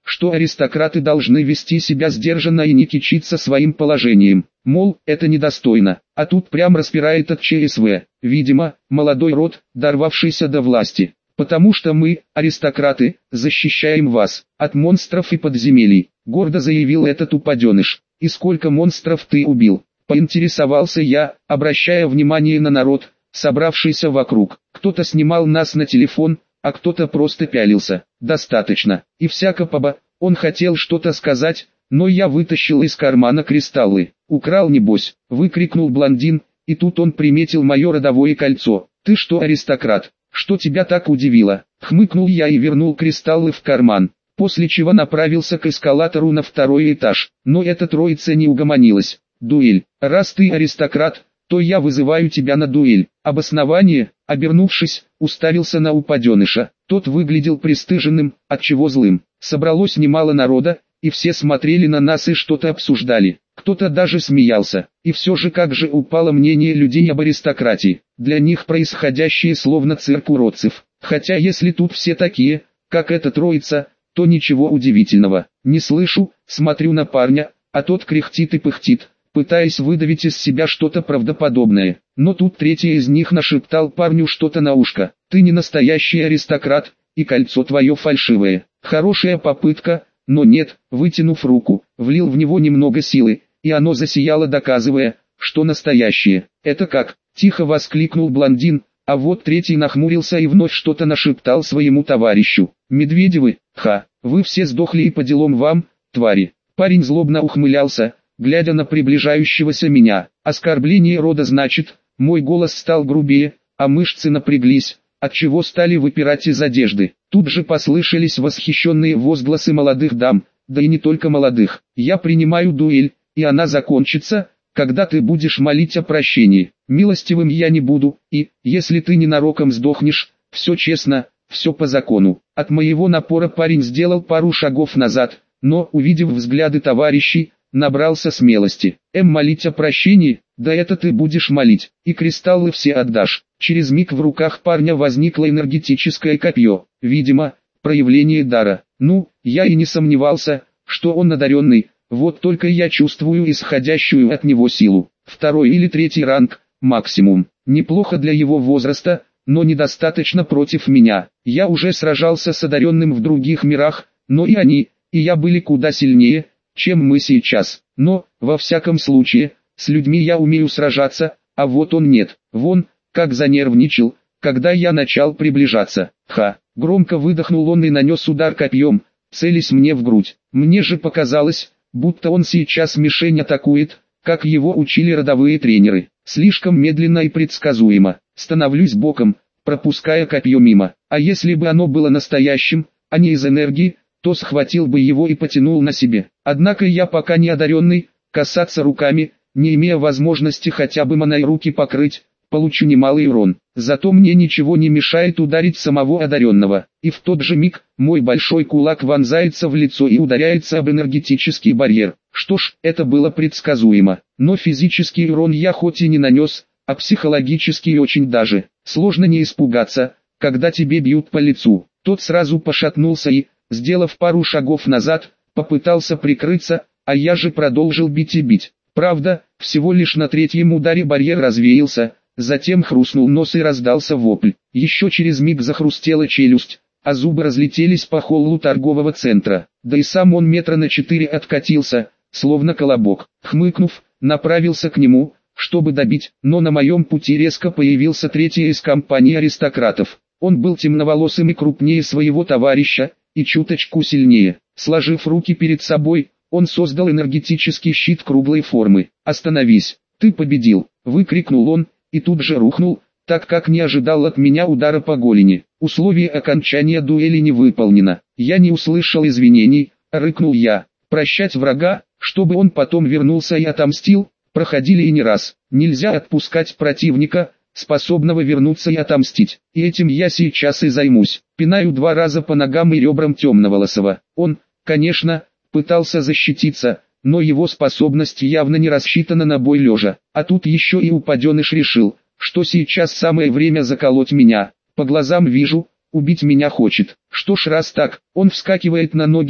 что аристократы должны вести себя сдержанно и не кичиться своим положением. Мол, это недостойно. А тут прям распирает от ЧСВ. Видимо, молодой род, дорвавшийся до власти. Потому что мы, аристократы, защищаем вас от монстров и подземелий, гордо заявил этот упаденыш. И сколько монстров ты убил? Поинтересовался я, обращая внимание на народ, собравшийся вокруг. Кто-то снимал нас на телефон, а кто-то просто пялился. Достаточно. И всяко поба. Он хотел что-то сказать, но я вытащил из кармана кристаллы. Украл небось, выкрикнул блондин, и тут он приметил мое родовое кольцо. Ты что, аристократ? Что тебя так удивило? Хмыкнул я и вернул кристаллы в карман, после чего направился к эскалатору на второй этаж. Но эта троица не угомонилась. Дуэль. Раз ты аристократ, то я вызываю тебя на дуэль. Обоснование, обернувшись, уставился на упаденыша. Тот выглядел пристыженным, отчего злым. Собралось немало народа, и все смотрели на нас и что-то обсуждали. Кто-то даже смеялся. И все же как же упало мнение людей об аристократии. Для них происходящее словно цирк уродцев. Хотя если тут все такие, как эта троица, то ничего удивительного. Не слышу, смотрю на парня, а тот кряхтит и пыхтит, пытаясь выдавить из себя что-то правдоподобное. Но тут третий из них нашептал парню что-то на ушко. Ты не настоящий аристократ, и кольцо твое фальшивое. Хорошая попытка, но нет. Вытянув руку, влил в него немного силы, и оно засияло, доказывая, что настоящее. Это как? Тихо воскликнул блондин, а вот третий нахмурился и вновь что-то нашептал своему товарищу. Медведевы, ха, вы все сдохли и по делам вам, твари. Парень злобно ухмылялся, глядя на приближающегося меня. Оскорбление рода значит, мой голос стал грубее, а мышцы напряглись, отчего стали выпирать из одежды. Тут же послышались восхищенные возгласы молодых дам, да и не только молодых. Я принимаю дуэль, и она закончится, когда ты будешь молить о прощении. Милостивым я не буду, и, если ты ненароком сдохнешь, все честно, все по закону. От моего напора парень сделал пару шагов назад, но, увидев взгляды товарищей, набрался смелости. Молить о прощении? Да это ты будешь молить, и кристаллы все отдашь. Через миг в руках парня возникло энергетическое копье, видимо, проявление дара. Ну, я и не сомневался, что он одаренный, вот только я чувствую исходящую от него силу. Второй или третий ранг, максимум. Неплохо для его возраста, но недостаточно против меня. Я уже сражался с одаренным в других мирах, но и они, и я были куда сильнее, чем мы сейчас. Но, во всяком случае, с людьми я умею сражаться, а вот он нет. Вон, как занервничал, когда я начал приближаться. Ха! Громко выдохнул он и нанес удар копьем, целясь мне в грудь. Мне же показалось, будто он сейчас мишень атакует, как его учили родовые тренеры. Слишком медленно и предсказуемо. Становлюсь боком, пропуская копье мимо. А если бы оно было настоящим, а не из энергии, то схватил бы его и потянул на себе. Однако я пока не одаренный, касаться руками, не имея возможности хотя бы моей руки покрыть, получу немалый урон. Зато мне ничего не мешает ударить самого одаренного. И в тот же миг, мой большой кулак вонзается в лицо и ударяется об энергетический барьер. Что ж, это было предсказуемо. Но физический урон я хоть и не нанес, а психологический очень даже. Сложно не испугаться, когда тебе бьют по лицу. Тот сразу пошатнулся и, сделав пару шагов назад, попытался прикрыться, а я же продолжил бить и бить. Правда, всего лишь на третьем ударе барьер развеялся, затем хрустнул нос и раздался вопль. Еще через миг захрустела челюсть, а зубы разлетелись по холлу торгового центра. Да и сам он метра на 4 откатился, словно колобок. Хмыкнув, направился к нему, чтобы добить, но на моем пути резко появился третий из компании аристократов. Он был темноволосым и крупнее своего товарища, и чуточку сильнее. Сложив руки перед собой, он создал энергетический щит круглой формы. «Остановись! Ты победил!» — выкрикнул он, и тут же рухнул, так как не ожидал от меня удара по голени. Условие окончания дуэли не выполнено. Я не услышал извинений, рыкнул я. Прощать врага, чтобы он потом вернулся и отомстил, проходили и не раз. Нельзя отпускать противника, способного вернуться и отомстить. И этим я сейчас и займусь. Пинаю 2 раза по ногам и ребрам темноволосого. Он, конечно, пытался защититься, но его способность явно не рассчитана на бой лежа. А тут еще и упаденыш решил, что сейчас самое время заколоть меня. По глазам вижу, убить меня хочет. Что ж, раз так, он вскакивает на ноги и,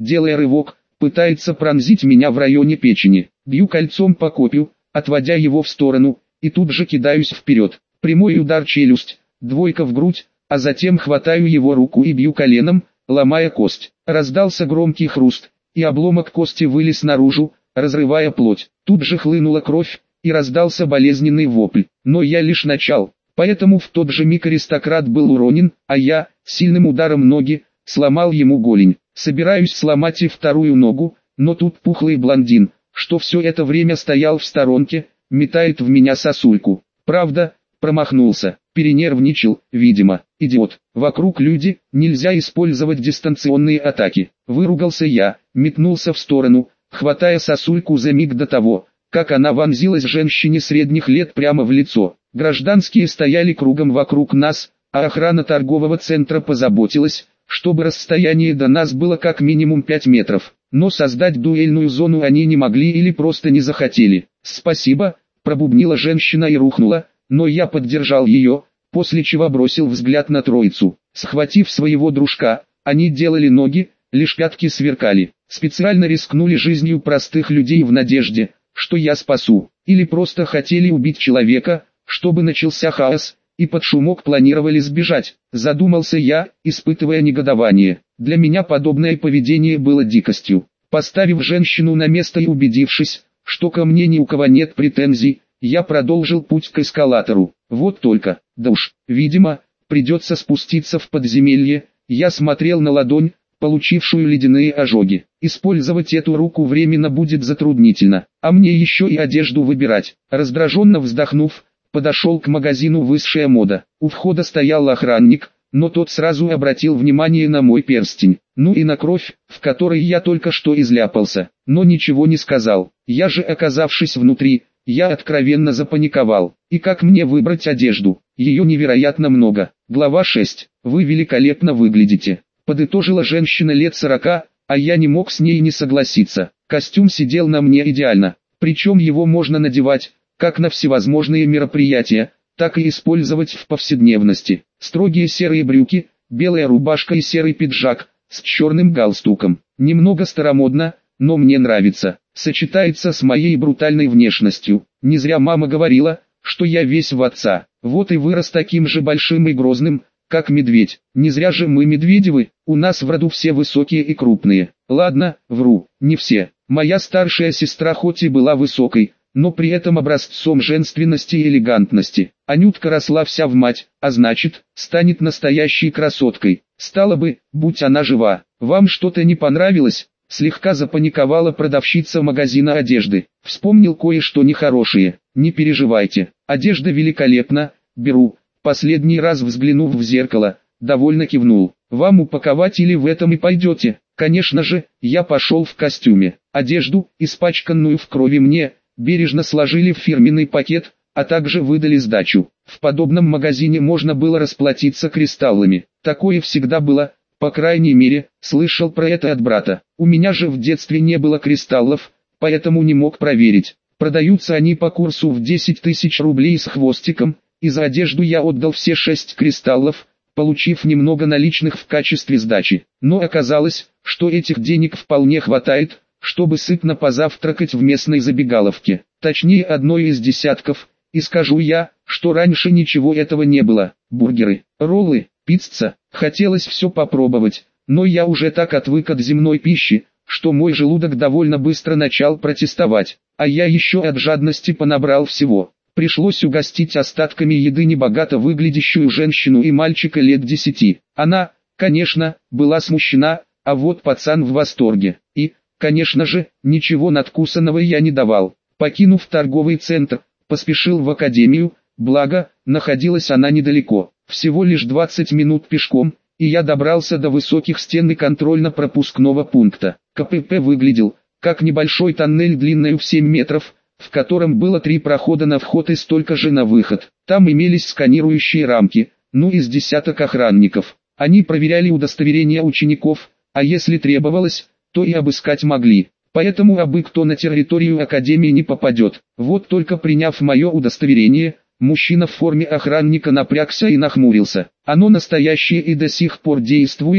делая рывок, пытается пронзить меня в районе печени. Бью кольцом по копью, отводя его в сторону, и тут же кидаюсь вперед. Прямой удар челюсть, двойка в грудь, а затем хватаю его руку и бью коленом, ломая кость. Раздался громкий хруст, и обломок кости вылез наружу, разрывая плоть. Тут же хлынула кровь, и раздался болезненный вопль. Но я лишь начал, поэтому в тот же миг аристократ был уронен, а я, сильным ударом ноги, сломал ему голень. Собираюсь сломать и вторую ногу, но тут пухлый блондин, что все это время стоял в сторонке, метает в меня сосульку. Правда, промахнулся, перенервничал, видимо. Идиот. Вокруг люди, нельзя использовать дистанционные атаки. Выругался я, метнулся в сторону, хватая сосульку за миг до того, как она вонзилась женщине средних лет прямо в лицо. Гражданские стояли кругом вокруг нас, а охрана торгового центра позаботилась, чтобы расстояние до нас было как минимум 5 метров. Но создать дуэльную зону они не могли или просто не захотели. «Спасибо», пробубнила женщина и рухнула, но я поддержал ее, после чего бросил взгляд на троицу. Схватив своего дружка, они делали ноги, лишь пятки сверкали. Специально рискнули жизнью простых людей в надежде, что я спасу. Или просто хотели убить человека, чтобы начался хаос, и под шумок планировали сбежать. Задумался я, испытывая негодование. Для меня подобное поведение было дикостью. Поставив женщину на место и убедившись, что ко мне ни у кого нет претензий, я продолжил путь к эскалатору. Вот только, да уж, видимо, придется спуститься в подземелье. Я смотрел на ладонь, получившую ледяные ожоги. Использовать эту руку временно будет затруднительно, а мне еще и одежду выбирать. Раздраженно вздохнув, подошел к магазину «Высшая мода». У входа стоял охранник, но тот сразу обратил внимание на мой перстень. Ну и на кровь, в которой я только что изляпался, но ничего не сказал. Я же, оказавшись внутри, я откровенно запаниковал. И как мне выбрать одежду? Ее невероятно много. Глава 6. Вы великолепно выглядите. Подытожила женщина лет 40, а я не мог с ней не согласиться. Костюм сидел на мне идеально. Причем его можно надевать, как на всевозможные мероприятия, так и использовать в повседневности. Строгие серые брюки, белая рубашка и серый пиджак, с черным галстуком. Немного старомодно, но мне нравится. Сочетается с моей брутальной внешностью. Не зря мама говорила, что я весь в отца. Вот и вырос таким же большим и грозным, как медведь. Не зря же мы Медведевы, у нас в роду все высокие и крупные. Ладно, вру, не все. Моя старшая сестра хоть и была высокой, но при этом образцом женственности и элегантности. Анютка росла вся в мать, а значит, станет настоящей красоткой. Стало бы, будь она жива. Вам что-то не понравилось? Слегка запаниковала продавщица магазина одежды. Вспомнил кое-что нехорошее. Не переживайте, одежда великолепна, беру. Последний раз взглянув в зеркало, довольно кивнул. Вам упаковать или в этом и пойдете? Конечно же, я пошел в костюме. Одежду, испачканную в крови, мне бережно сложили в фирменный пакет, а также выдали сдачу. В подобном магазине можно было расплатиться кристаллами. Такое всегда было, по крайней мере, слышал про это от брата. У меня же в детстве не было кристаллов, поэтому не мог проверить. Продаются они по курсу в 10 тысяч рублей с хвостиком, и за одежду я отдал все 6 кристаллов, получив немного наличных в качестве сдачи. Но оказалось, что этих денег вполне хватает, чтобы сытно позавтракать в местной забегаловке. Точнее, одной из десятков, и скажу я, что раньше ничего этого не было. Бургеры, роллы, пицца, хотелось все попробовать, но я уже так отвык от земной пищи, что мой желудок довольно быстро начал протестовать, а я еще от жадности понабрал всего. Пришлось угостить остатками еды небогато выглядящую женщину и мальчика лет 10. Она, конечно, была смущена, а вот пацан в восторге. И, конечно же, ничего надкусанного я не давал. Покинув торговый центр, поспешил в академию, благо, находилась она недалеко. Всего лишь 20 минут пешком, и я добрался до высоких стен и контрольно-пропускного пункта. КПП выглядел, как небольшой тоннель длиной в 7 метров, в котором было 3 прохода на вход и столько же на выход. Там имелись сканирующие рамки, ну и с десяток охранников. Они проверяли удостоверения учеников, а если требовалось, то и обыскать могли. Поэтому абы кто на территорию академии не попадет. Вот только приняв мое удостоверение, мужчина в форме охранника напрягся и нахмурился. Оно настоящее и до сих пор действует,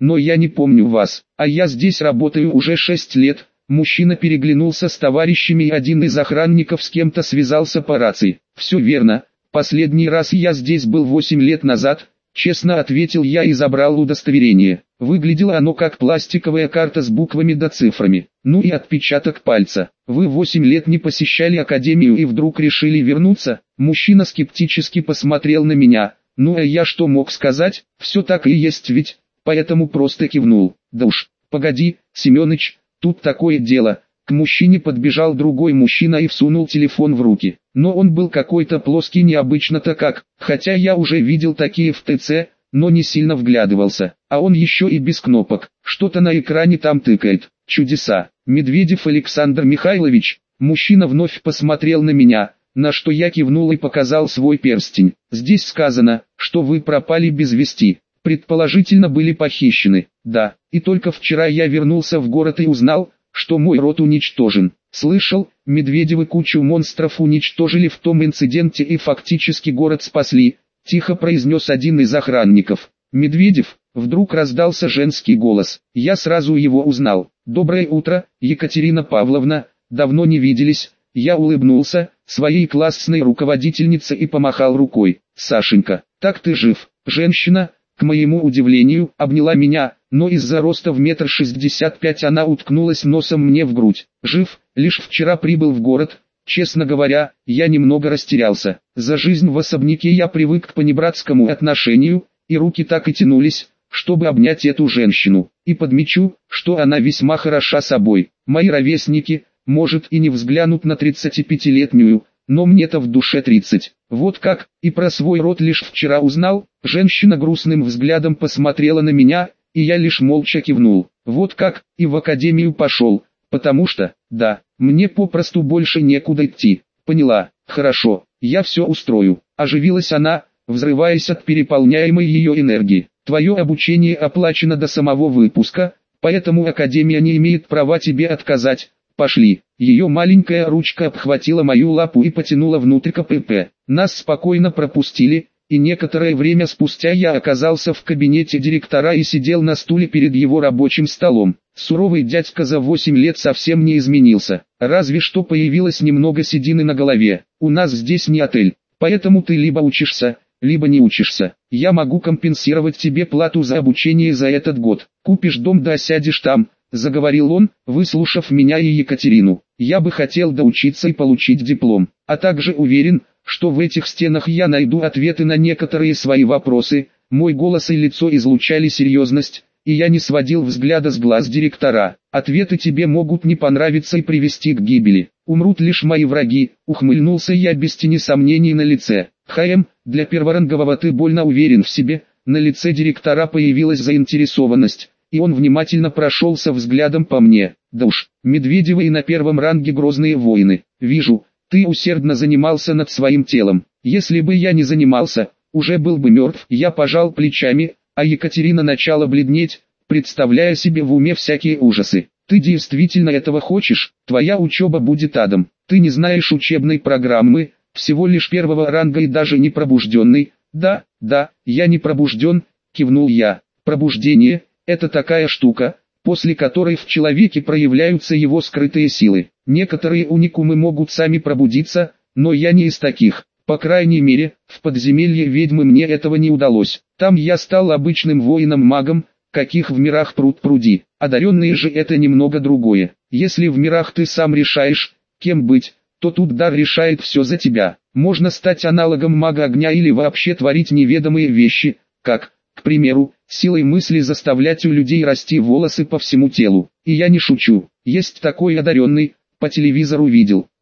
но я не помню вас, а я здесь работаю уже 6 лет». Мужчина переглянулся с товарищами, и один из охранников с кем-то связался по рации. «Все верно, последний раз я здесь был 8 лет назад», честно ответил я и забрал удостоверение. Выглядело оно как пластиковая карта с буквами да цифрами. Ну и отпечаток пальца. «Вы 8 лет не посещали академию и вдруг решили вернуться?» Мужчина скептически посмотрел на меня. Ну а я что мог сказать? Все так и есть ведь. Поэтому просто кивнул. «Да уж, погоди, Семёныч, тут такое дело». К мужчине подбежал другой мужчина и всунул телефон в руки. Но он был какой-то плоский, необычно-то как, хотя я уже видел такие в ТЦ, но не сильно вглядывался. А он еще и без кнопок, что-то на экране там тыкает. Чудеса. «Медведев Александр Михайлович». Мужчина вновь посмотрел на меня, на что я кивнул и показал свой перстень. «Здесь сказано, что вы пропали без вести. Предположительно были похищены». «Да, и только вчера я вернулся в город и узнал, что мой род уничтожен». «Слышал, Медведевы кучу монстров уничтожили в том инциденте и фактически город спасли», — тихо произнес один из охранников. «Медведев?» — вдруг раздался женский голос. Я сразу его узнал. «Доброе утро, Екатерина Павловна, давно не виделись». Я улыбнулся своей классной руководительнице и помахал рукой. «Сашенька, так ты жив?» Женщина, к моему удивлению, обняла меня, но из-за роста в 1,65 м она уткнулась носом мне в грудь. «Жив, лишь вчера прибыл в город». Честно говоря, я немного растерялся. За жизнь в особняке я привык к понебратскому отношению, и руки так и тянулись, чтобы обнять эту женщину. И подмечу, что она весьма хороша собой. Мои ровесники, может, и не взглянут на 35-летнюю, но мне-то в душе 30. Вот как, и про свой род лишь вчера узнал. Женщина грустным взглядом посмотрела на меня, и я лишь молча кивнул. Вот как, и в академию пошел, потому что, да, мне попросту больше некуда идти. Поняла, хорошо, я все устрою. Оживилась она, взрываясь от переполняемой ее энергии. Твое обучение оплачено до самого выпуска, поэтому академия не имеет права тебе отказать. Пошли. Ее маленькая ручка обхватила мою лапу и потянула внутрь КПП. Нас спокойно пропустили, и некоторое время спустя я оказался в кабинете директора и сидел на стуле перед его рабочим столом. Суровый дядька за 8 лет совсем не изменился, разве что появилось немного седины на голове. «У нас здесь не отель, поэтому ты либо учишься, либо не учишься. Я могу компенсировать тебе плату за обучение за этот год. Купишь дом да осядешь там», — заговорил он, выслушав меня и Екатерину. «Я бы хотел доучиться и получить диплом, а также уверен, что в этих стенах я найду ответы на некоторые свои вопросы». Мой голос и лицо излучали серьезность, и я не сводил взгляда с глаз директора. «Ответы тебе могут не понравиться и привести к гибели. Умрут лишь мои враги», — ухмыльнулся я без тени сомнений на лице. «ХМ, для перворангового ты больно уверен в себе». На лице директора появилась заинтересованность, и он внимательно прошелся взглядом по мне. «Да уж, Медведевы и на первом ранге грозные воины. Вижу, ты усердно занимался над своим телом. Если бы я не занимался, уже был бы мертв». Я пожал плечами, а Екатерина начала бледнеть, представляя себе в уме всякие ужасы. «Ты действительно этого хочешь? Твоя учеба будет адом. Ты не знаешь учебной программы, всего лишь первого ранга и даже не пробужденный». «Да, я не пробужден», — кивнул я. «Пробуждение — это такая штука, после которой в человеке проявляются его скрытые силы. Некоторые уникумы могут сами пробудиться, но я не из таких. По крайней мере, в подземелье ведьмы мне этого не удалось. Там я стал обычным воином-магом, каких в мирах пруд-пруди. Одаренные же это немного другое. Если в мирах ты сам решаешь, кем быть, то тут дар решает все за тебя. Можно стать аналогом мага огня или вообще творить неведомые вещи, как, к примеру, силой мысли заставлять у людей расти волосы по всему телу. И я не шучу. Есть такой одаренный, по телевизору видел.